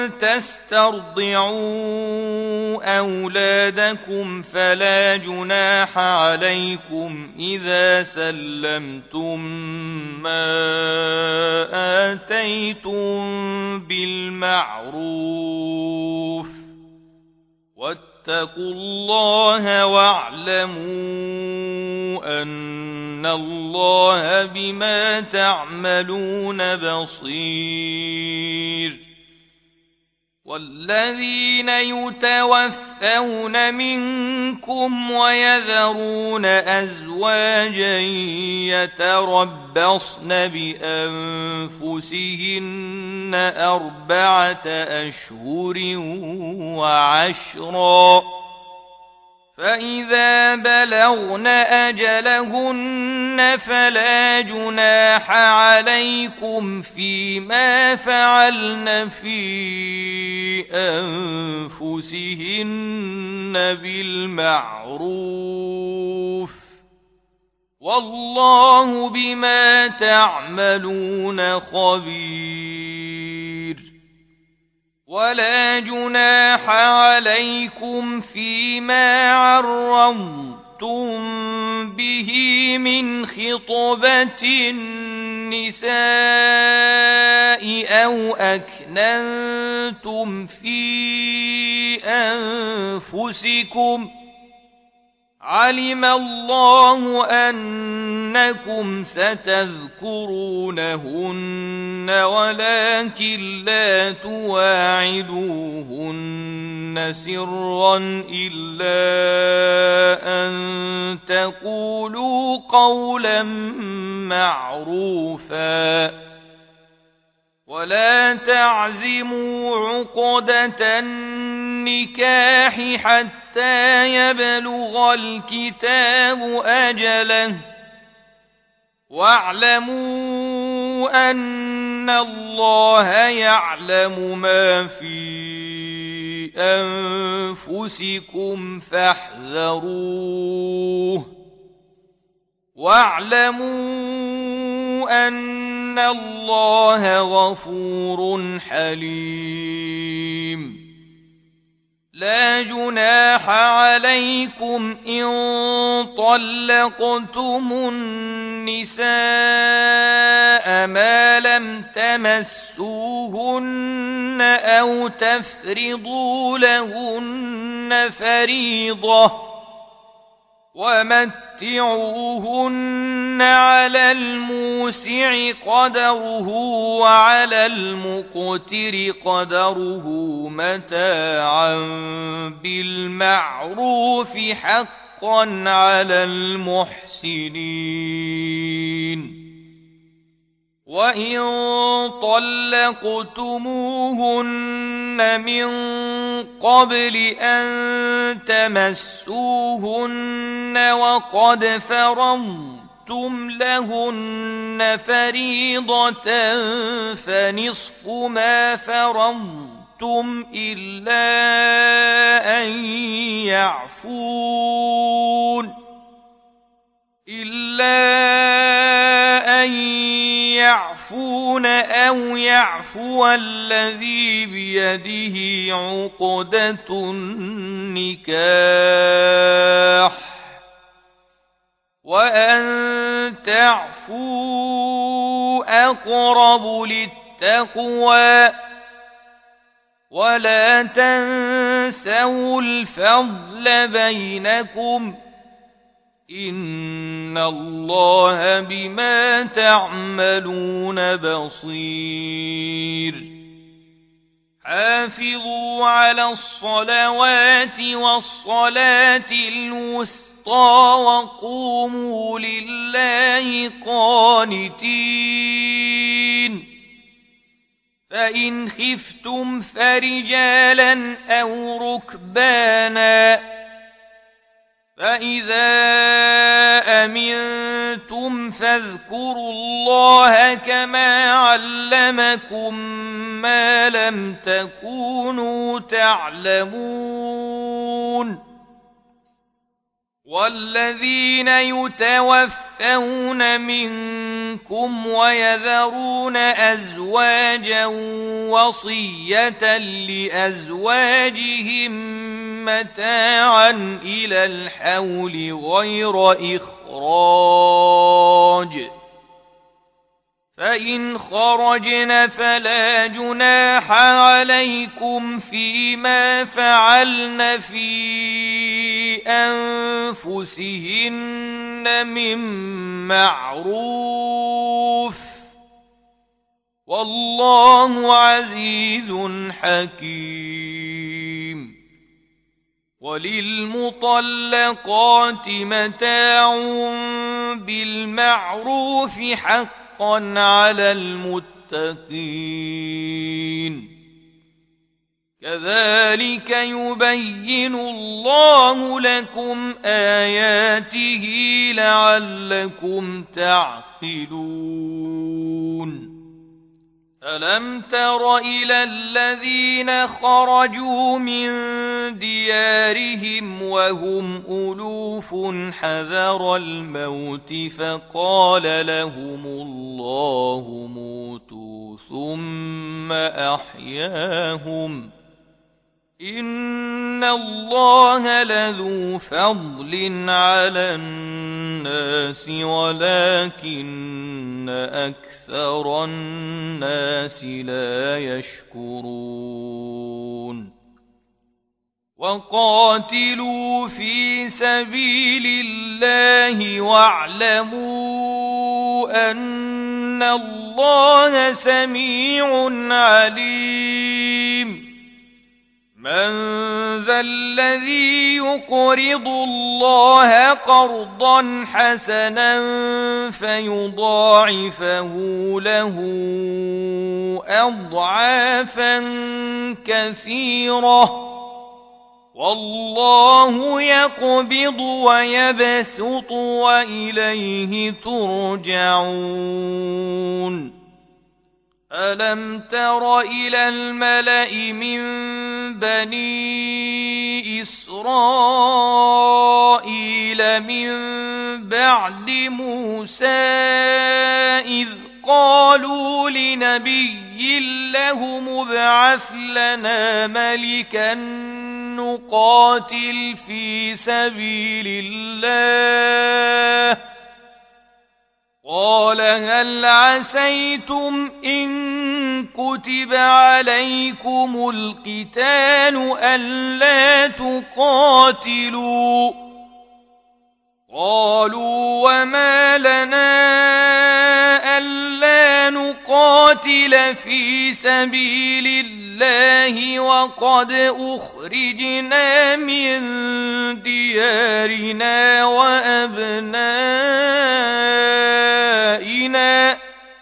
تسترضعوا أولادكم فلا جناح عليكم إذا سلمتم ما آتيتم بالمعروف، واتقوا الله واعلموا أن الله بما تعملون بصير. والذين يتوفون منكم ويذرون أزواجا يتربصن بأنفسهن أربعة أشهر وعشرا، فإذا بلغن أجلهن فلا جناح عليكم فيما فعلن في أنفسهن بالمعروف، والله بما تعملون خبير. ولا جناح عليكم فيما عرضتم به من خطبة النساء أو أكننتم في أنفسكم، علم الله أنكم ستذكرونهن ولكن لا تواعدوهن سرا إلا أن تقولوا قولا معروفا، ولا تعزموا عقدة النكاح حتى يبلغ الكتاب أجله، واعلموا أن الله يعلم ما في أنفسكم فاحذروه، واعلموا أن الله غفور حليم. لا جناح عليكم إن طلقتم النساء ما لم تمسوهن أو تفرضوا لهن فريضة، ومتعوهن على الموسع قدره وعلى المقتر قدره متاعا بالمعروف حقا على المحسنين. وإن طلقتموهن من قبل أن تمسوهن وقد فرضتم لهن فريضة فنصف ما فرضتم إلا أن يعفون إلا أن يعفون أو يعفو الذي بيده عقدة النكاح، وأن تعفوا أقرب للتقوى، ولا تنسوا الفضل بينكم، إن الله بما تعملون بصير. حافظوا على الصلوات والصلاة الوسطى الوسطى وقوموا لله قانتين. فإن خفتم فرجالا أو ركبانا، فإذا أمنتم فاذكروا الله كما علمكم ما لم تكونوا تعلمون. والذين يتوفون منكم ويذرون أزواجا وصية لأزواجهم متاعا إلى الحول غير إخراج، فإن خرجن فلا جناح عليكم فيما فعلن في أنفسهن من معروف، والله عزيز حكيم. وللمطلقات متاع بالمعروف حقا على المتقين. كذلك يبين الله لكم آياته لعلكم تعقلون. ألم تر إلى الذين خرجوا من ديارهم وهم ألوف حذر الموت فقال لهم الله موتوا ثم أحياهم، إن الله لذو فضل على الناس ولكن أكثر الناس لا يشكرون. وقاتلوا في سبيل الله واعلموا أن الله سميع عليم. من ذا الذي يقرض الله قرضا حسنا فيضاعفه له أضعافا كثيرة، والله يقبض ويبسط وإليه ترجعون. ألم تر إلى الملأ من بني إسرائيل من بعد موسى إذ قالوا لنبي له ابعث لنا ملكا نقاتل في سبيل الله، قال هل عسيتم إن كتب عليكم القتال ألا تقاتلوا؟ قالوا وما لنا ألا نقاتل في سبيل الله وقد أخرجنا من ديارنا وأبنائنا،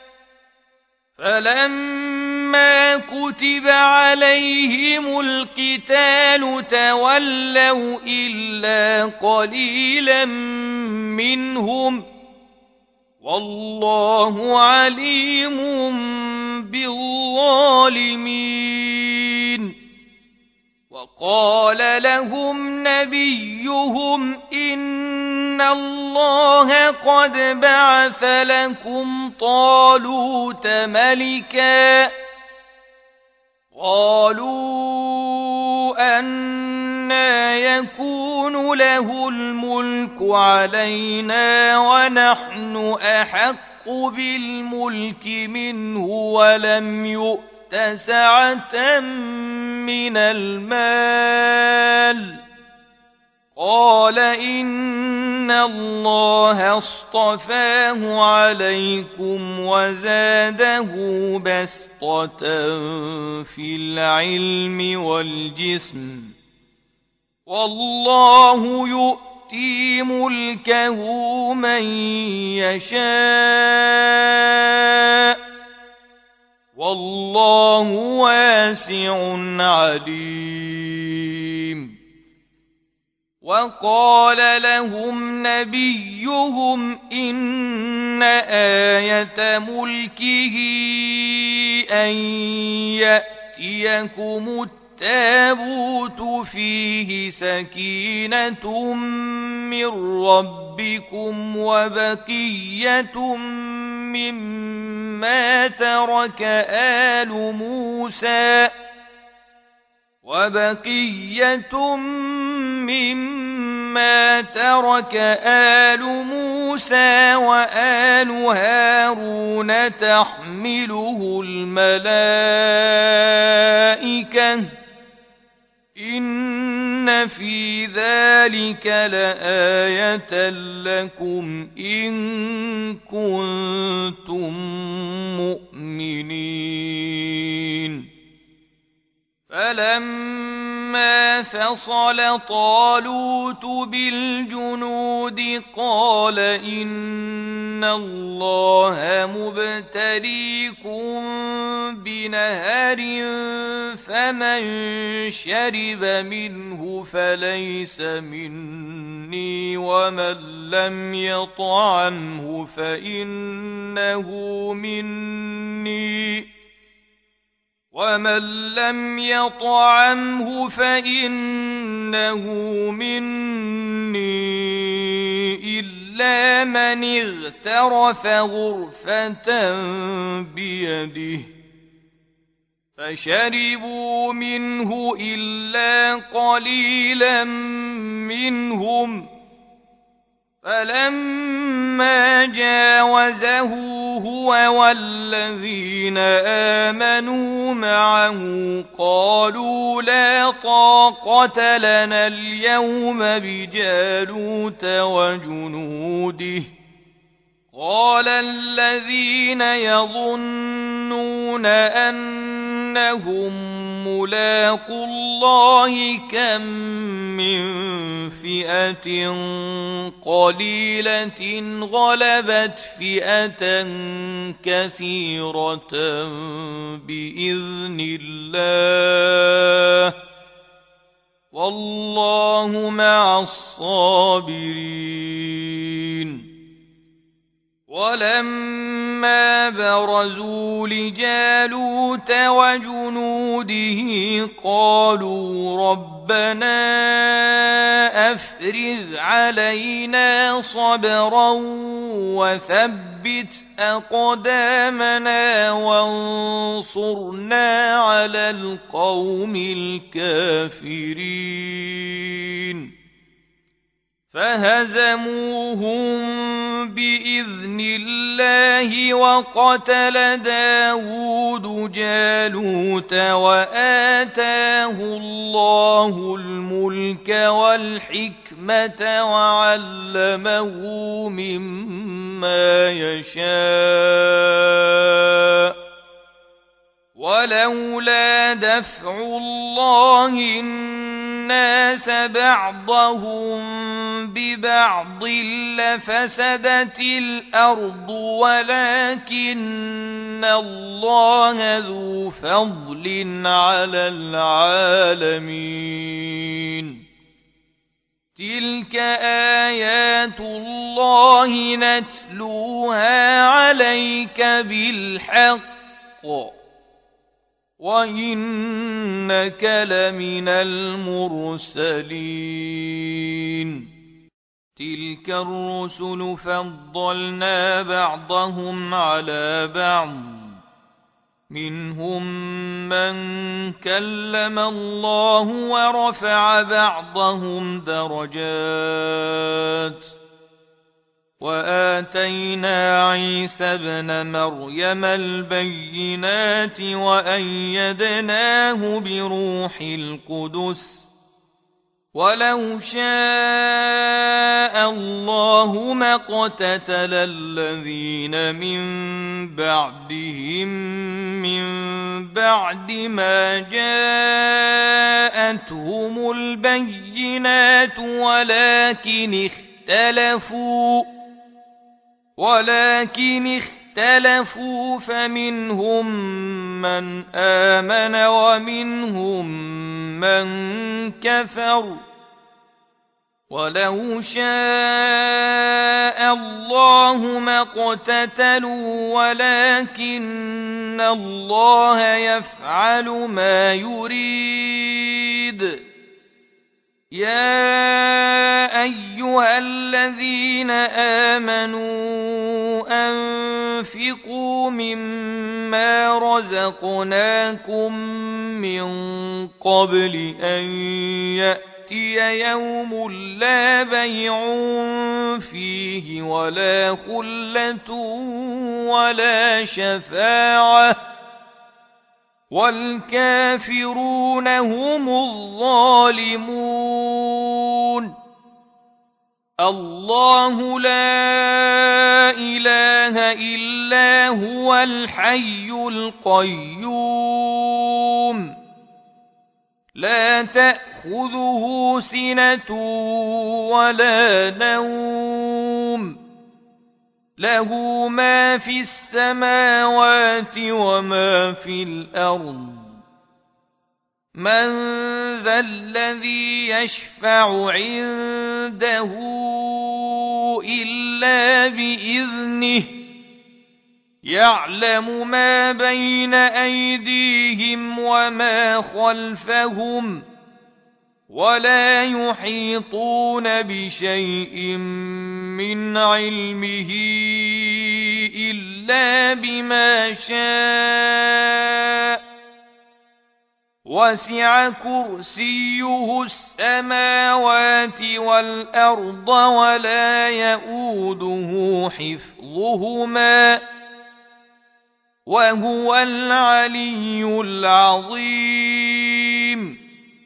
فلما كتب عليهم القتال تولوا إلا قليلا منهم، والله عليم بالظالمين. وقال لهم نبيهم إن الله قد بعث لكم طالوت ملكا، قالوا أنى يكون له الملك علينا ونحن أحق بالملك منه ولم يؤت سعة من المال، قال إن الله اصطفاه عليكم وزاده بسطة في العلم والجسم، والله يؤتي يؤتي ملكه من يشاء والله واسع عليم. وقال لهم نبيهم إن آية ملكه أن يأتيكم التابوت فيه سكينة من ربكم وبقية مما ترك آل موسى وبقية مما ترك آل موسى وآل هارون تحمله الملائكة إن في ذلك لآية لكم إن كنتم مؤمنين. فلما فصل طالوت بالجنود قال إن الله مبتليكم بنهر فمن شرب منه فليس مني ومن لم يطعمه فإنه مني ومن لم يطعمه فإنه مني إلا من اغترف غرفة بيده فشربوا منه إلا قليلا منهم. فلما جاوزه هو والذين آمنوا معه قالوا لا طاقة لنا اليوم بجالوت وجنوده. قال الذين يظنون أنهم ملاقو الله كم من فئة قليلة غلبت فئة كثيرة بإذن الله والله مع الصابرين. ولما برزوا لجالوت وجنوده قالوا ربنا أفرغ علينا صبرا وثبت أقدامنا وانصرنا على القوم الكافرين. فهزموهم بإذن الله وقتل داود جالوت وآتاه الله الملك والحكمة وعلمه مما يشاء. ولولا دفع الله الناس بعضهم ببعض لفسدت الأرض ولكن الله ذو فضل على العالمين. تلك آيات الله نتلوها عليك بالحق وإنك لمن المرسلين. تلك الرسل فضلنا بعضهم على بعض منهم من كلم الله ورفع بعضهم درجات وآتينا عيسى ابن مريم البينات وأيدناه بروح القدس ولو شاء الله ما اقتتل الذين من بعدهم من بعد ما جاءتهم البينات ولكن اختلفوا ولكن اختلفوا فمنهم من آمن ومنهم من كفر ولو شاء الله ما اقتتلوا ولكن الله يفعل ما يريد. يا أيها الذين آمنوا أنفقوا مما رزقناكم من قبل أن يأتي يوم لا بيع فيه ولا خلة ولا شفاعة والكافرون هم الظالمون. الله لا إله إلا هو الحي القيوم لا تأخذه سنة ولا نوم له ما في السماوات وما في الأرض من ذا الذي يشفع عنده إلا بإذنه يعلم ما بين أيديهم وما خلفهم ولا يحيطون بشيء من علمه إلا بما شاء وسع كرسيه السماوات والأرض ولا يئوده حفظهما وهو العلي العظيم.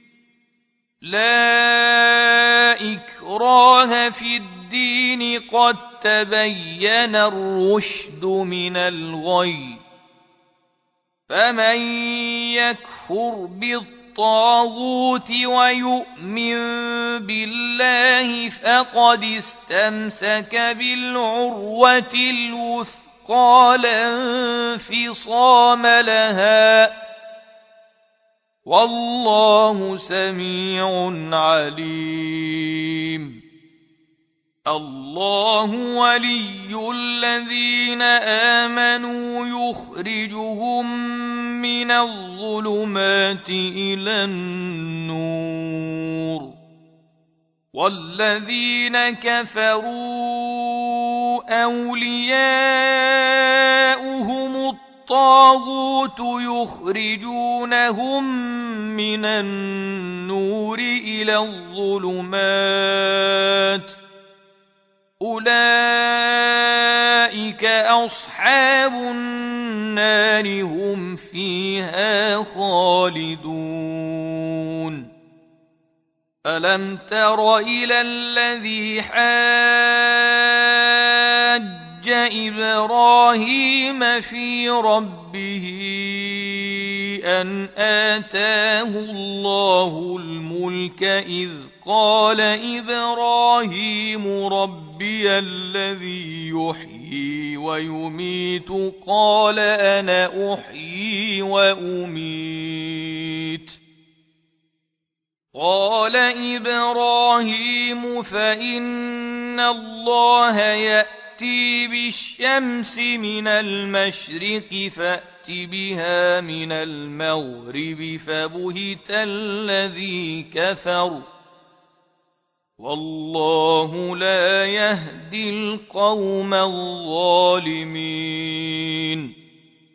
لا إكراه في الدين قد تبين الرشد من الغي فمن يكفر بالطاغوت ويؤمن بالله فقد استمسك بالعروة الوثقى لا انفصام لها والله سميع عليم. الله ولي الذين آمنوا يخرجهم من الظلمات إلى النور والذين كفروا أولياؤهم الطاغوت يخرجونهم من النور إلى الظلمات أولئك أصحاب النار هم فيها خالدون. ألم تر إلى الذي حاج إبراهيم في ربه أن آتاه الله الملك إذ قال إبراهيم ربي الذي يحيي ويميت قال أنا أحيي وأميت قال إبراهيم فإن الله يأتي بالشمس من المشرق فأت بها من المغرب فبهت الذي كفر والله لا يهدي القوم الظالمين.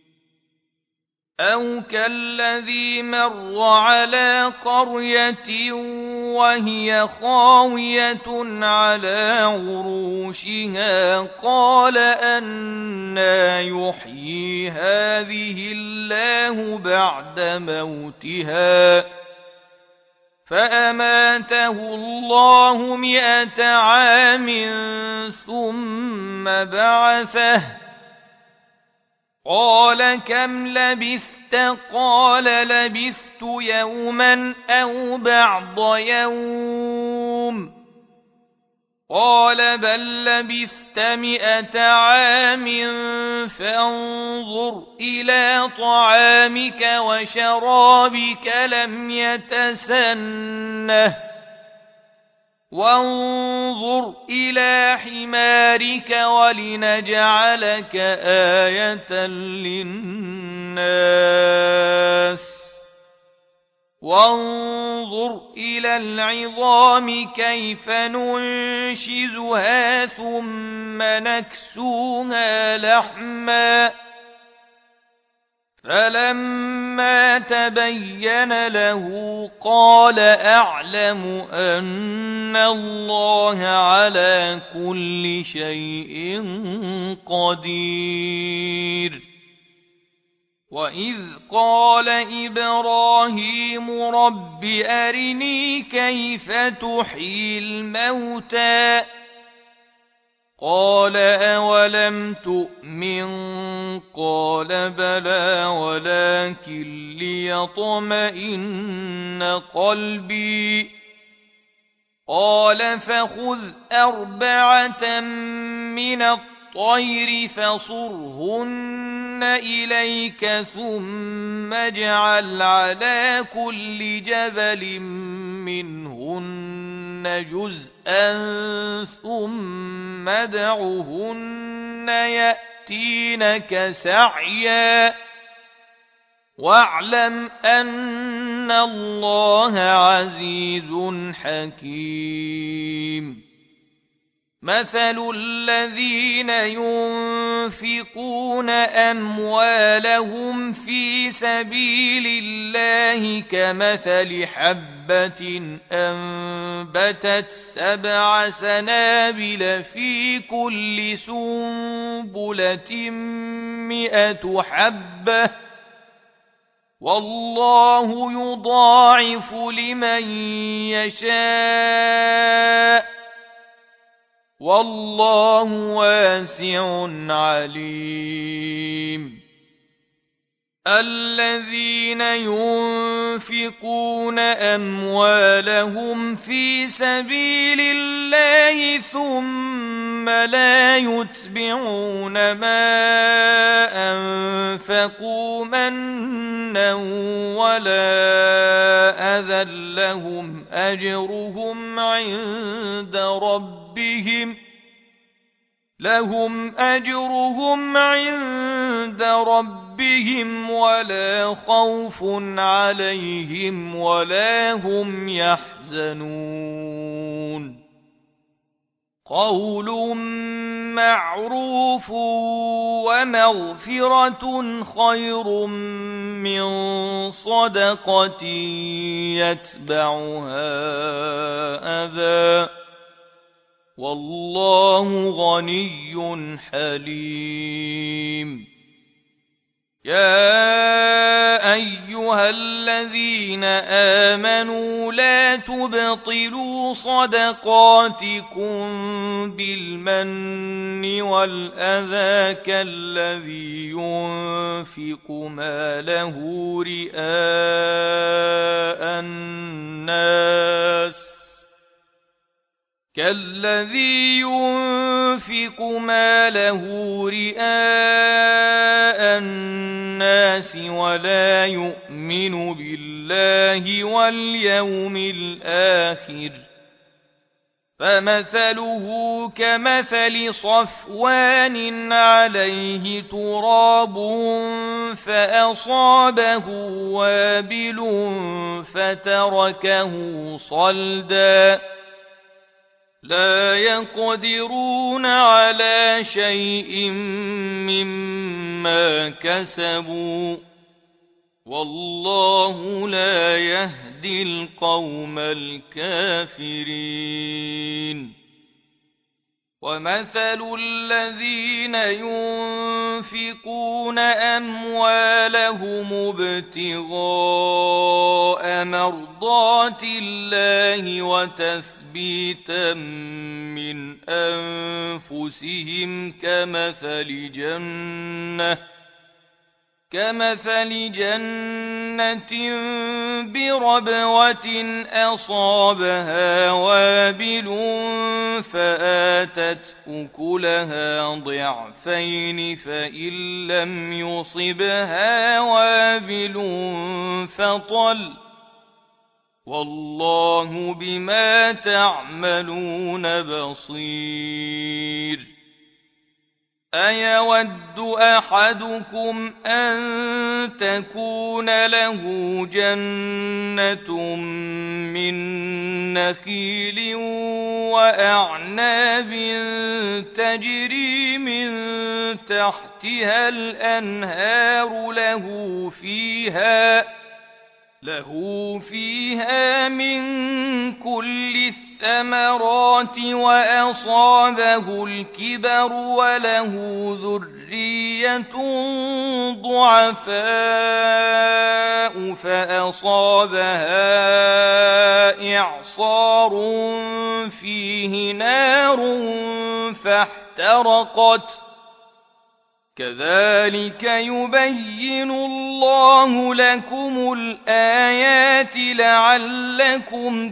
أو كالذي مر على قرية وهي خاوية على عروشها قال أنى يحيي هذه الله بعد موتها فأماته الله مئة عام ثم بعثه قال كم لبثت قال لبثت يوما أو بعض يوم قال بل لبثت مئة عام فانظر إلى طعامك وشرابك لم يتسنه وانظر إلى حمارك ولنجعلك آية للناس وانظر إلى العظام كيف ننشزها ثم نكسوها لحما فلما تبين له قال أعلم أن الله على كل شيء قدير وإذ قال إبراهيم رب أرني كيف تحيي الموتى قال أولم تؤمن قال بلى ولكن ليطمئن قلبي قال فخذ أربعة من الطير فصرهن إليك ثم اجعل على كل جبل منهن جزءا ثم ادعهن يأتينك سعيا واعلم أن الله عزيز حكيم مثل الذين ينفقون أموالهم في سبيل الله كمثل حبة أنبتت سبع سنابل في كل سنبلة مئة حبة والله يضاعف لمن يشاء والله واسع عليم الذين ينفقون أموالهم في سبيل الله ثم لا يتبعون ما أنفقوا منا ولا أذى لهم أجرهم عند ربهم لهم أجرهم عند ربهم ولا خوف عليهم ولا هم يحزنون قول معروف ومغفرة خير من صدقة يتبعها أذى والله غني حليم يا أيها الذين آمنوا لا تبطلوا صدقاتكم بالمن والأذى كالذي ينفق ماله رئاء الناس كالذي ينفق ماله رئاء الناس ولا يؤمن بالله واليوم الآخر فمثله كمثل صفوان عليه تراب فأصابه وابل فتركه صلدا لا يقدرون على شيء مما كسبوا والله لا يهدي القوم الكافرين ومثل الذين ينفقون أموالهم ابتغاء مرضات الله وتثبيتا من أنفسهم كمثل جنة كمثل جنة بربوة أصابها وابل فآتت أكلها ضعفين فإن لم يصبها وابل فطل والله بما تعملون بصير. أيود أحدكم أن تكون له جنة من نخيل وأعناب تجري من تحتها الأنهار له فيها له فيها من كل الثمرات وأصابه الكبر وله ذرية ضعفاء فأصابها إعصار فيه نار فاحترقت كذلك يبين الله لكم الآيات لعلكم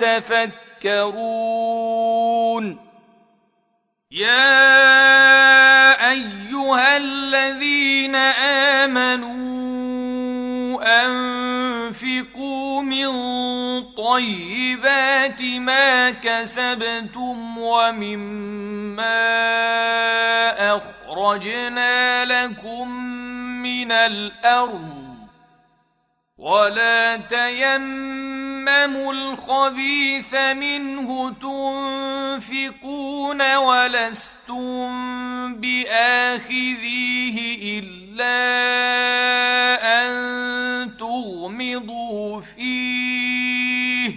تتفكرون. يا أيها الذين آمنوا أنفقوا من طيبات ما كسبتم ومما أخرجنا لكم من الأرض ولا تيمموا الخبيث منه تنفقون ولستم بآخذيه إلا أن تغمضوا فيه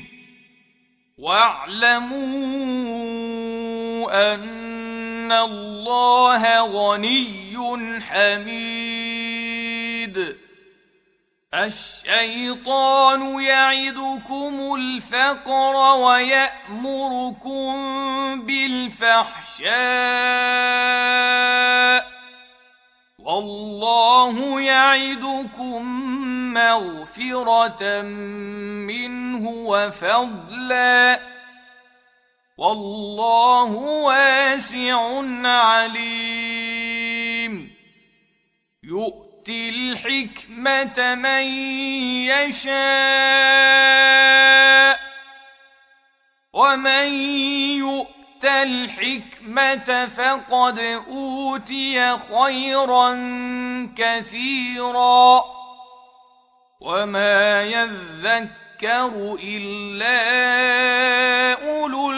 واعلموا أن الله غني حميد. الشيطان يعدكم الفقر ويأمركم بالفحشاء والله يعدكم مغفرة منه وفضلا والله واسع عليم. يؤتي الحكمة من يشاء ومن يؤت الحكمة فقد أوتي خيرا كثيرا وما يذكر إلا أولو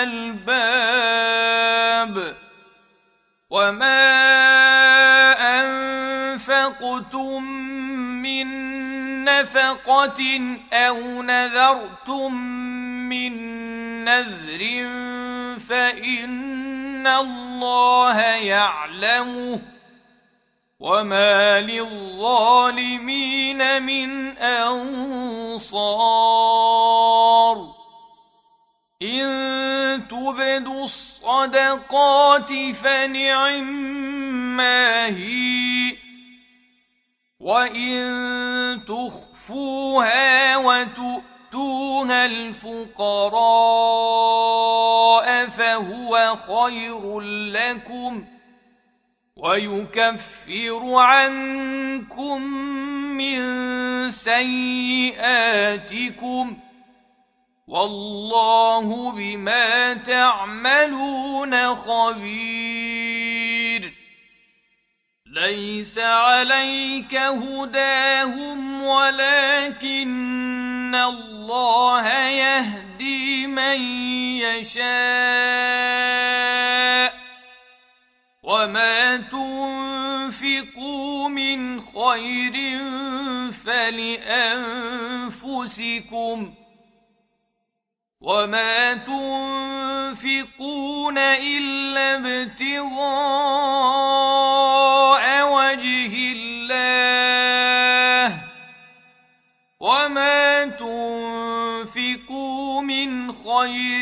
الألباب. وما أنفقتم من نفقة أو نذرتم من نذر فإن الله يعلمه وما للظالمين من أنصار. إن تبدوا الصدقات فنعما هي وإن تخفوها وتؤتوها الفقراء فهو خير لكم ويكفر عنكم من سيئاتكم والله بما تعملون خبير. ليس عليك هداهم ولكن الله يهدي من يشاء وما تنفقوا من خير فلأنفسكم وما تنفقون إلا ابتغاء وجه الله وما وما تنفقوا من خير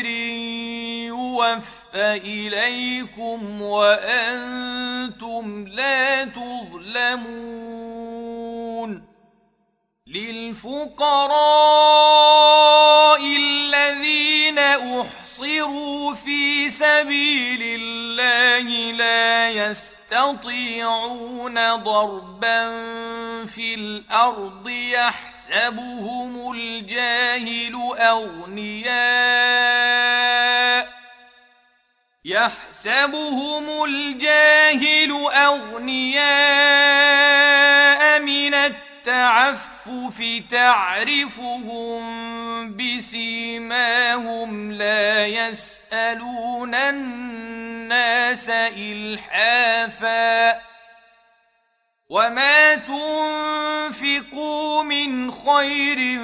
يوفى إليكم وأنتم لا تظلمون للفقراء الذين أحصروا في سبيل الله لا يستطيعون ضربا في الأرض يحسبهم الجاهل أغنياء يحسبهم الجاهل أغنياء من التعفف تعرفهم بسيماهم لا يسألون الناس إلحافا وما تنفقوا من خير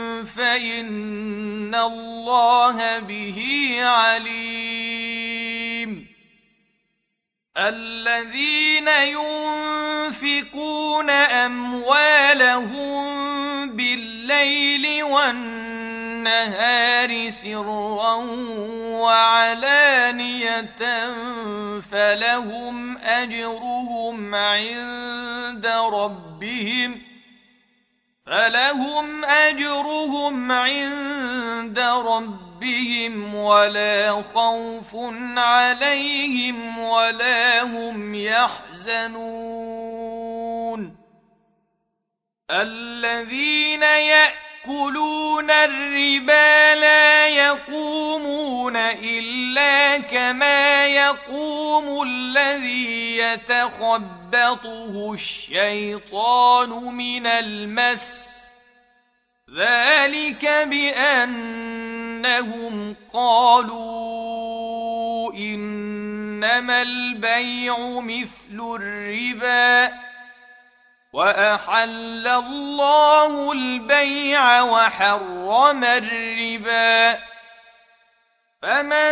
فإن الله به عليم الذين ينفقون أموالهم بالليل والنهار سرا وعلانية فلهم أجرهم عند ربهم فلهم أجرهم عند ربهم ولا خوف عليهم ولا هم يحزنون الذين يأكلون الربا لا يقومون إلا كما يقوم الذي يتخبطه الشيطان من المس ذلك بأنهم قالوا إنما البيع مثل الربا وأحل الله البيع وحرم الربا فمن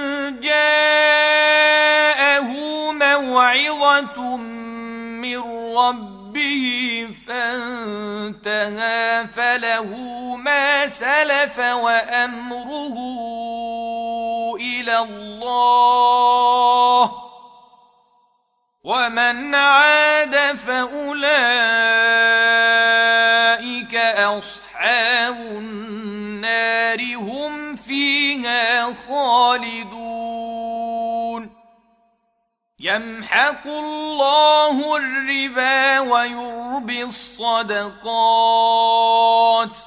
جاءه موعظة من ربه فانتهى فله ما سلف وأمره إلى الله ومن عاد فأولئك أصحاب النار هم فيها خالدون يمحق الله الربا ويربي الصدقات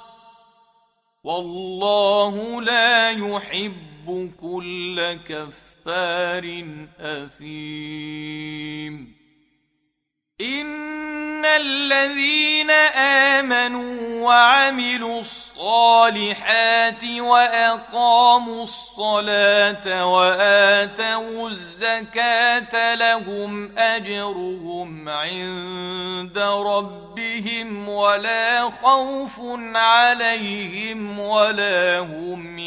والله لا يحب كل كفار أثيم إن الذين آمنوا وعملوا الصالحات وأقاموا الصلاة وآتوا الزكاة لهم أجرهم عند ربهم ولا خوف عليهم ولا هم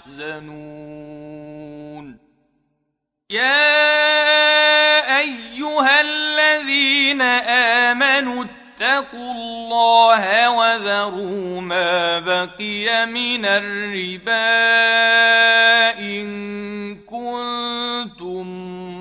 يحزنون يا أيها الذين آمنوا اتقوا الله وذروا ما بقي من الربا إن كنتم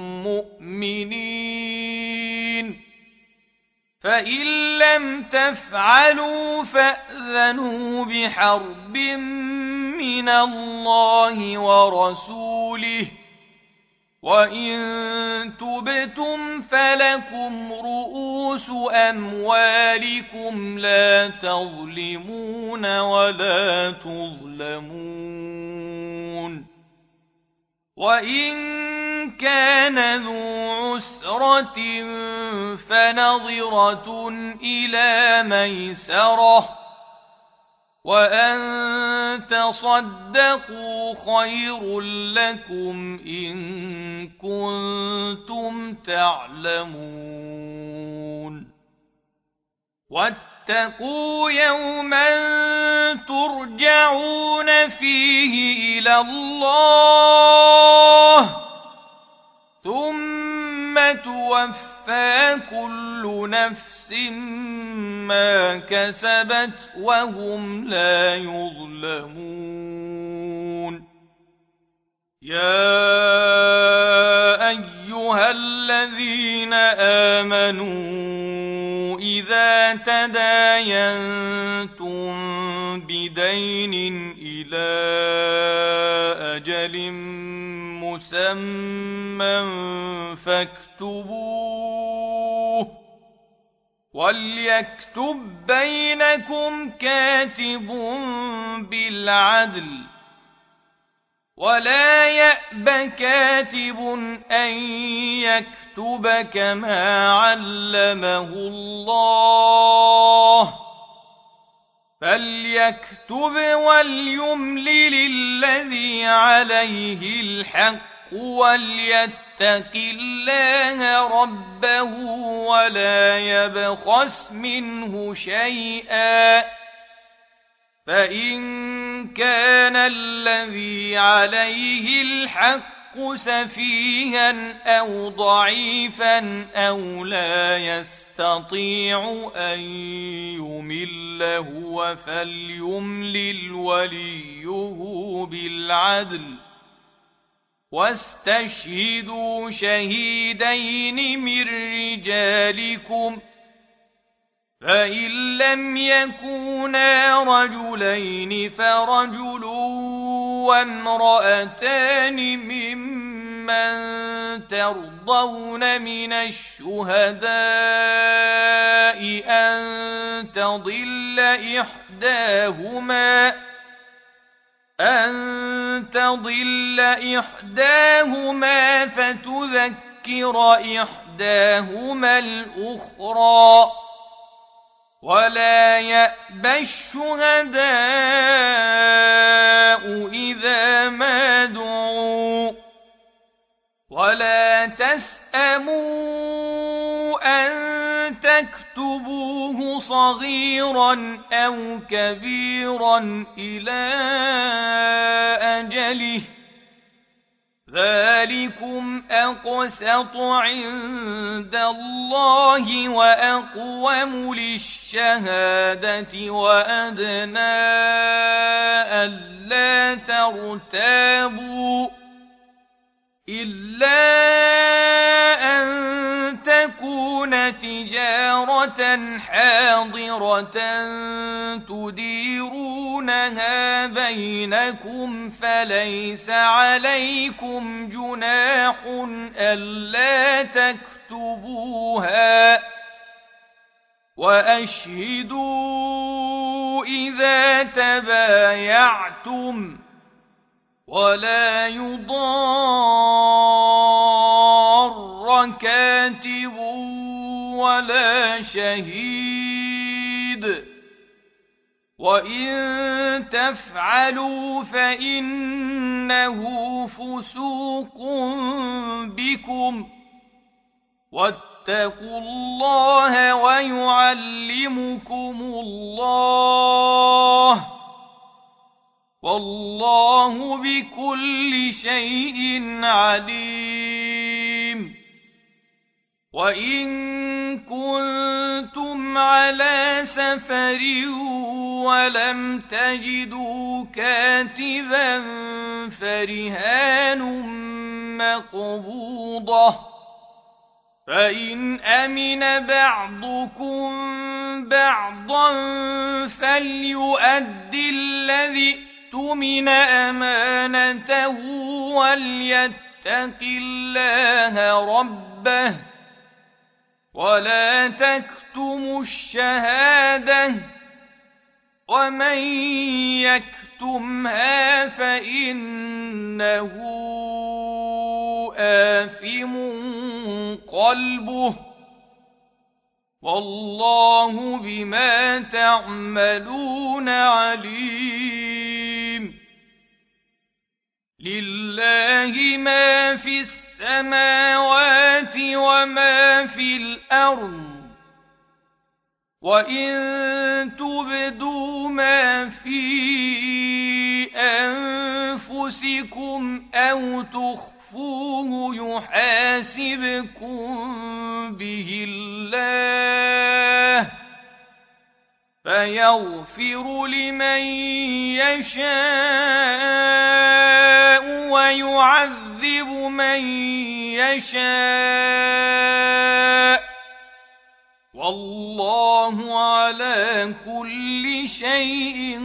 مؤمنين فإن لم تفعلوا فأذنوا بحرب من الله ورسوله وإن تبتم فلكم رؤوس أموالكم لا تظلمون ولا تظلمون وإن كان ذو عسرة فنظرة إلى ميسرة وأن تصدقوا خير لكم إن كنتم تعلمون واتقوا يوما ترجعون فيه إلى الله ثم توفى كل نفس ما كسبت وهم لا يظلمون. يا أيها الذين آمنوا إذا تداينتم بدين إلى أجل مسمى فاكتبوه وليكتب بينكم كاتب بالعدل ولا يأب كاتب أن يكتب كما علمه الله فليكتب وليملل الذي عليه الحق وليتق الله ربه ولا يبخس منه شيئا فإن كان الذي عليه الحق سفيها أو ضعيفا أو لا يستطيع أن يمل هو فليملل وليه بالعدل واستشهدوا شهيدين من رجالكم فإن لم يكونا رجلين فرجل وامرأتان ممن ترضون من الشهداء أن تضل إحداهما أن تضل إحداهما فتذكر إحداهما الأخرى ولا يأبى الشهداء إذا ما دعوا ولا تسأموا أن تكتبوه صغيرا أو كبيرا إلى أجله ذلكم أقسط عند الله وأقوم للشهادة وأدنى ألا ترتابوا إلا أن تكون تجارة حاضرة تديرونها بينكم فليس عليكم جناح ألا تكتبوها وأشهدوا إذا تبايعتم ولا يضار كاتب ولا شهيد وإن تفعلوا فإنه فسوق بكم واتقوا الله ويعلمكم الله والله بكل شيء عليم. وإن كنتم على سفر ولم تجدوا كاتبا فرهان مقبوضة فإن أمن بعضكم بعضا فليؤدي الذي اؤتمن أمانته وليتق الله ربه ولا تكتموا الشهادة ومن يكتمها فإنه آثم قلبه والله بما تعملون عليم. لله ما في السماوات وما في الأرض وإن تبدوا ما في أنفسكم أو تخفوه يحاسبكم به الله فيغفر لمن يشاء ويعذب من يشاء والله على كل شيء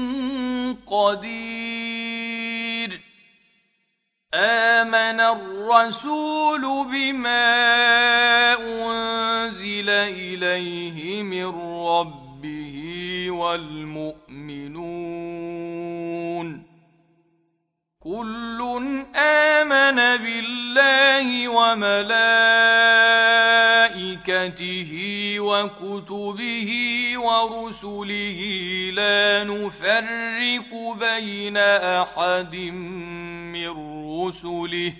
قدير. آمن الرسول بما أنزل إليه من ربه والمؤمنون كل آمن بالله وملائكته وكتبه ورسله لا نفرق بين أحد من رسله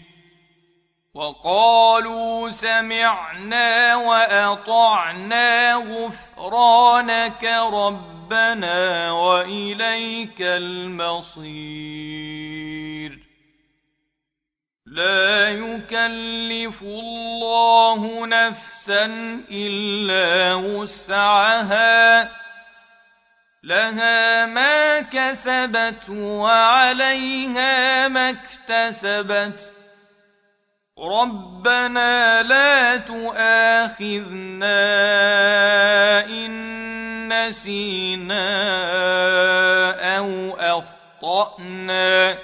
وقالوا سمعنا وأطعنا غفرانك ربنا وإليك المصير. لا يكلف الله نفسا إلا وسعها لها ما كسبت وعليها ما اكتسبت ربنا لا تؤاخذنا إن نسينا أو أخطأنا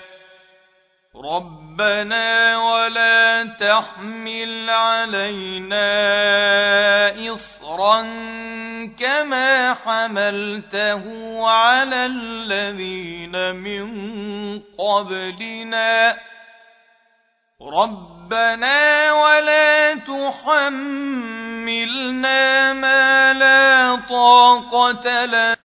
ربنا ولا تحمل علينا إصرا كما حملته على الذين من قبلنا ربنا ولا تحملنا ما لا طاقة لنا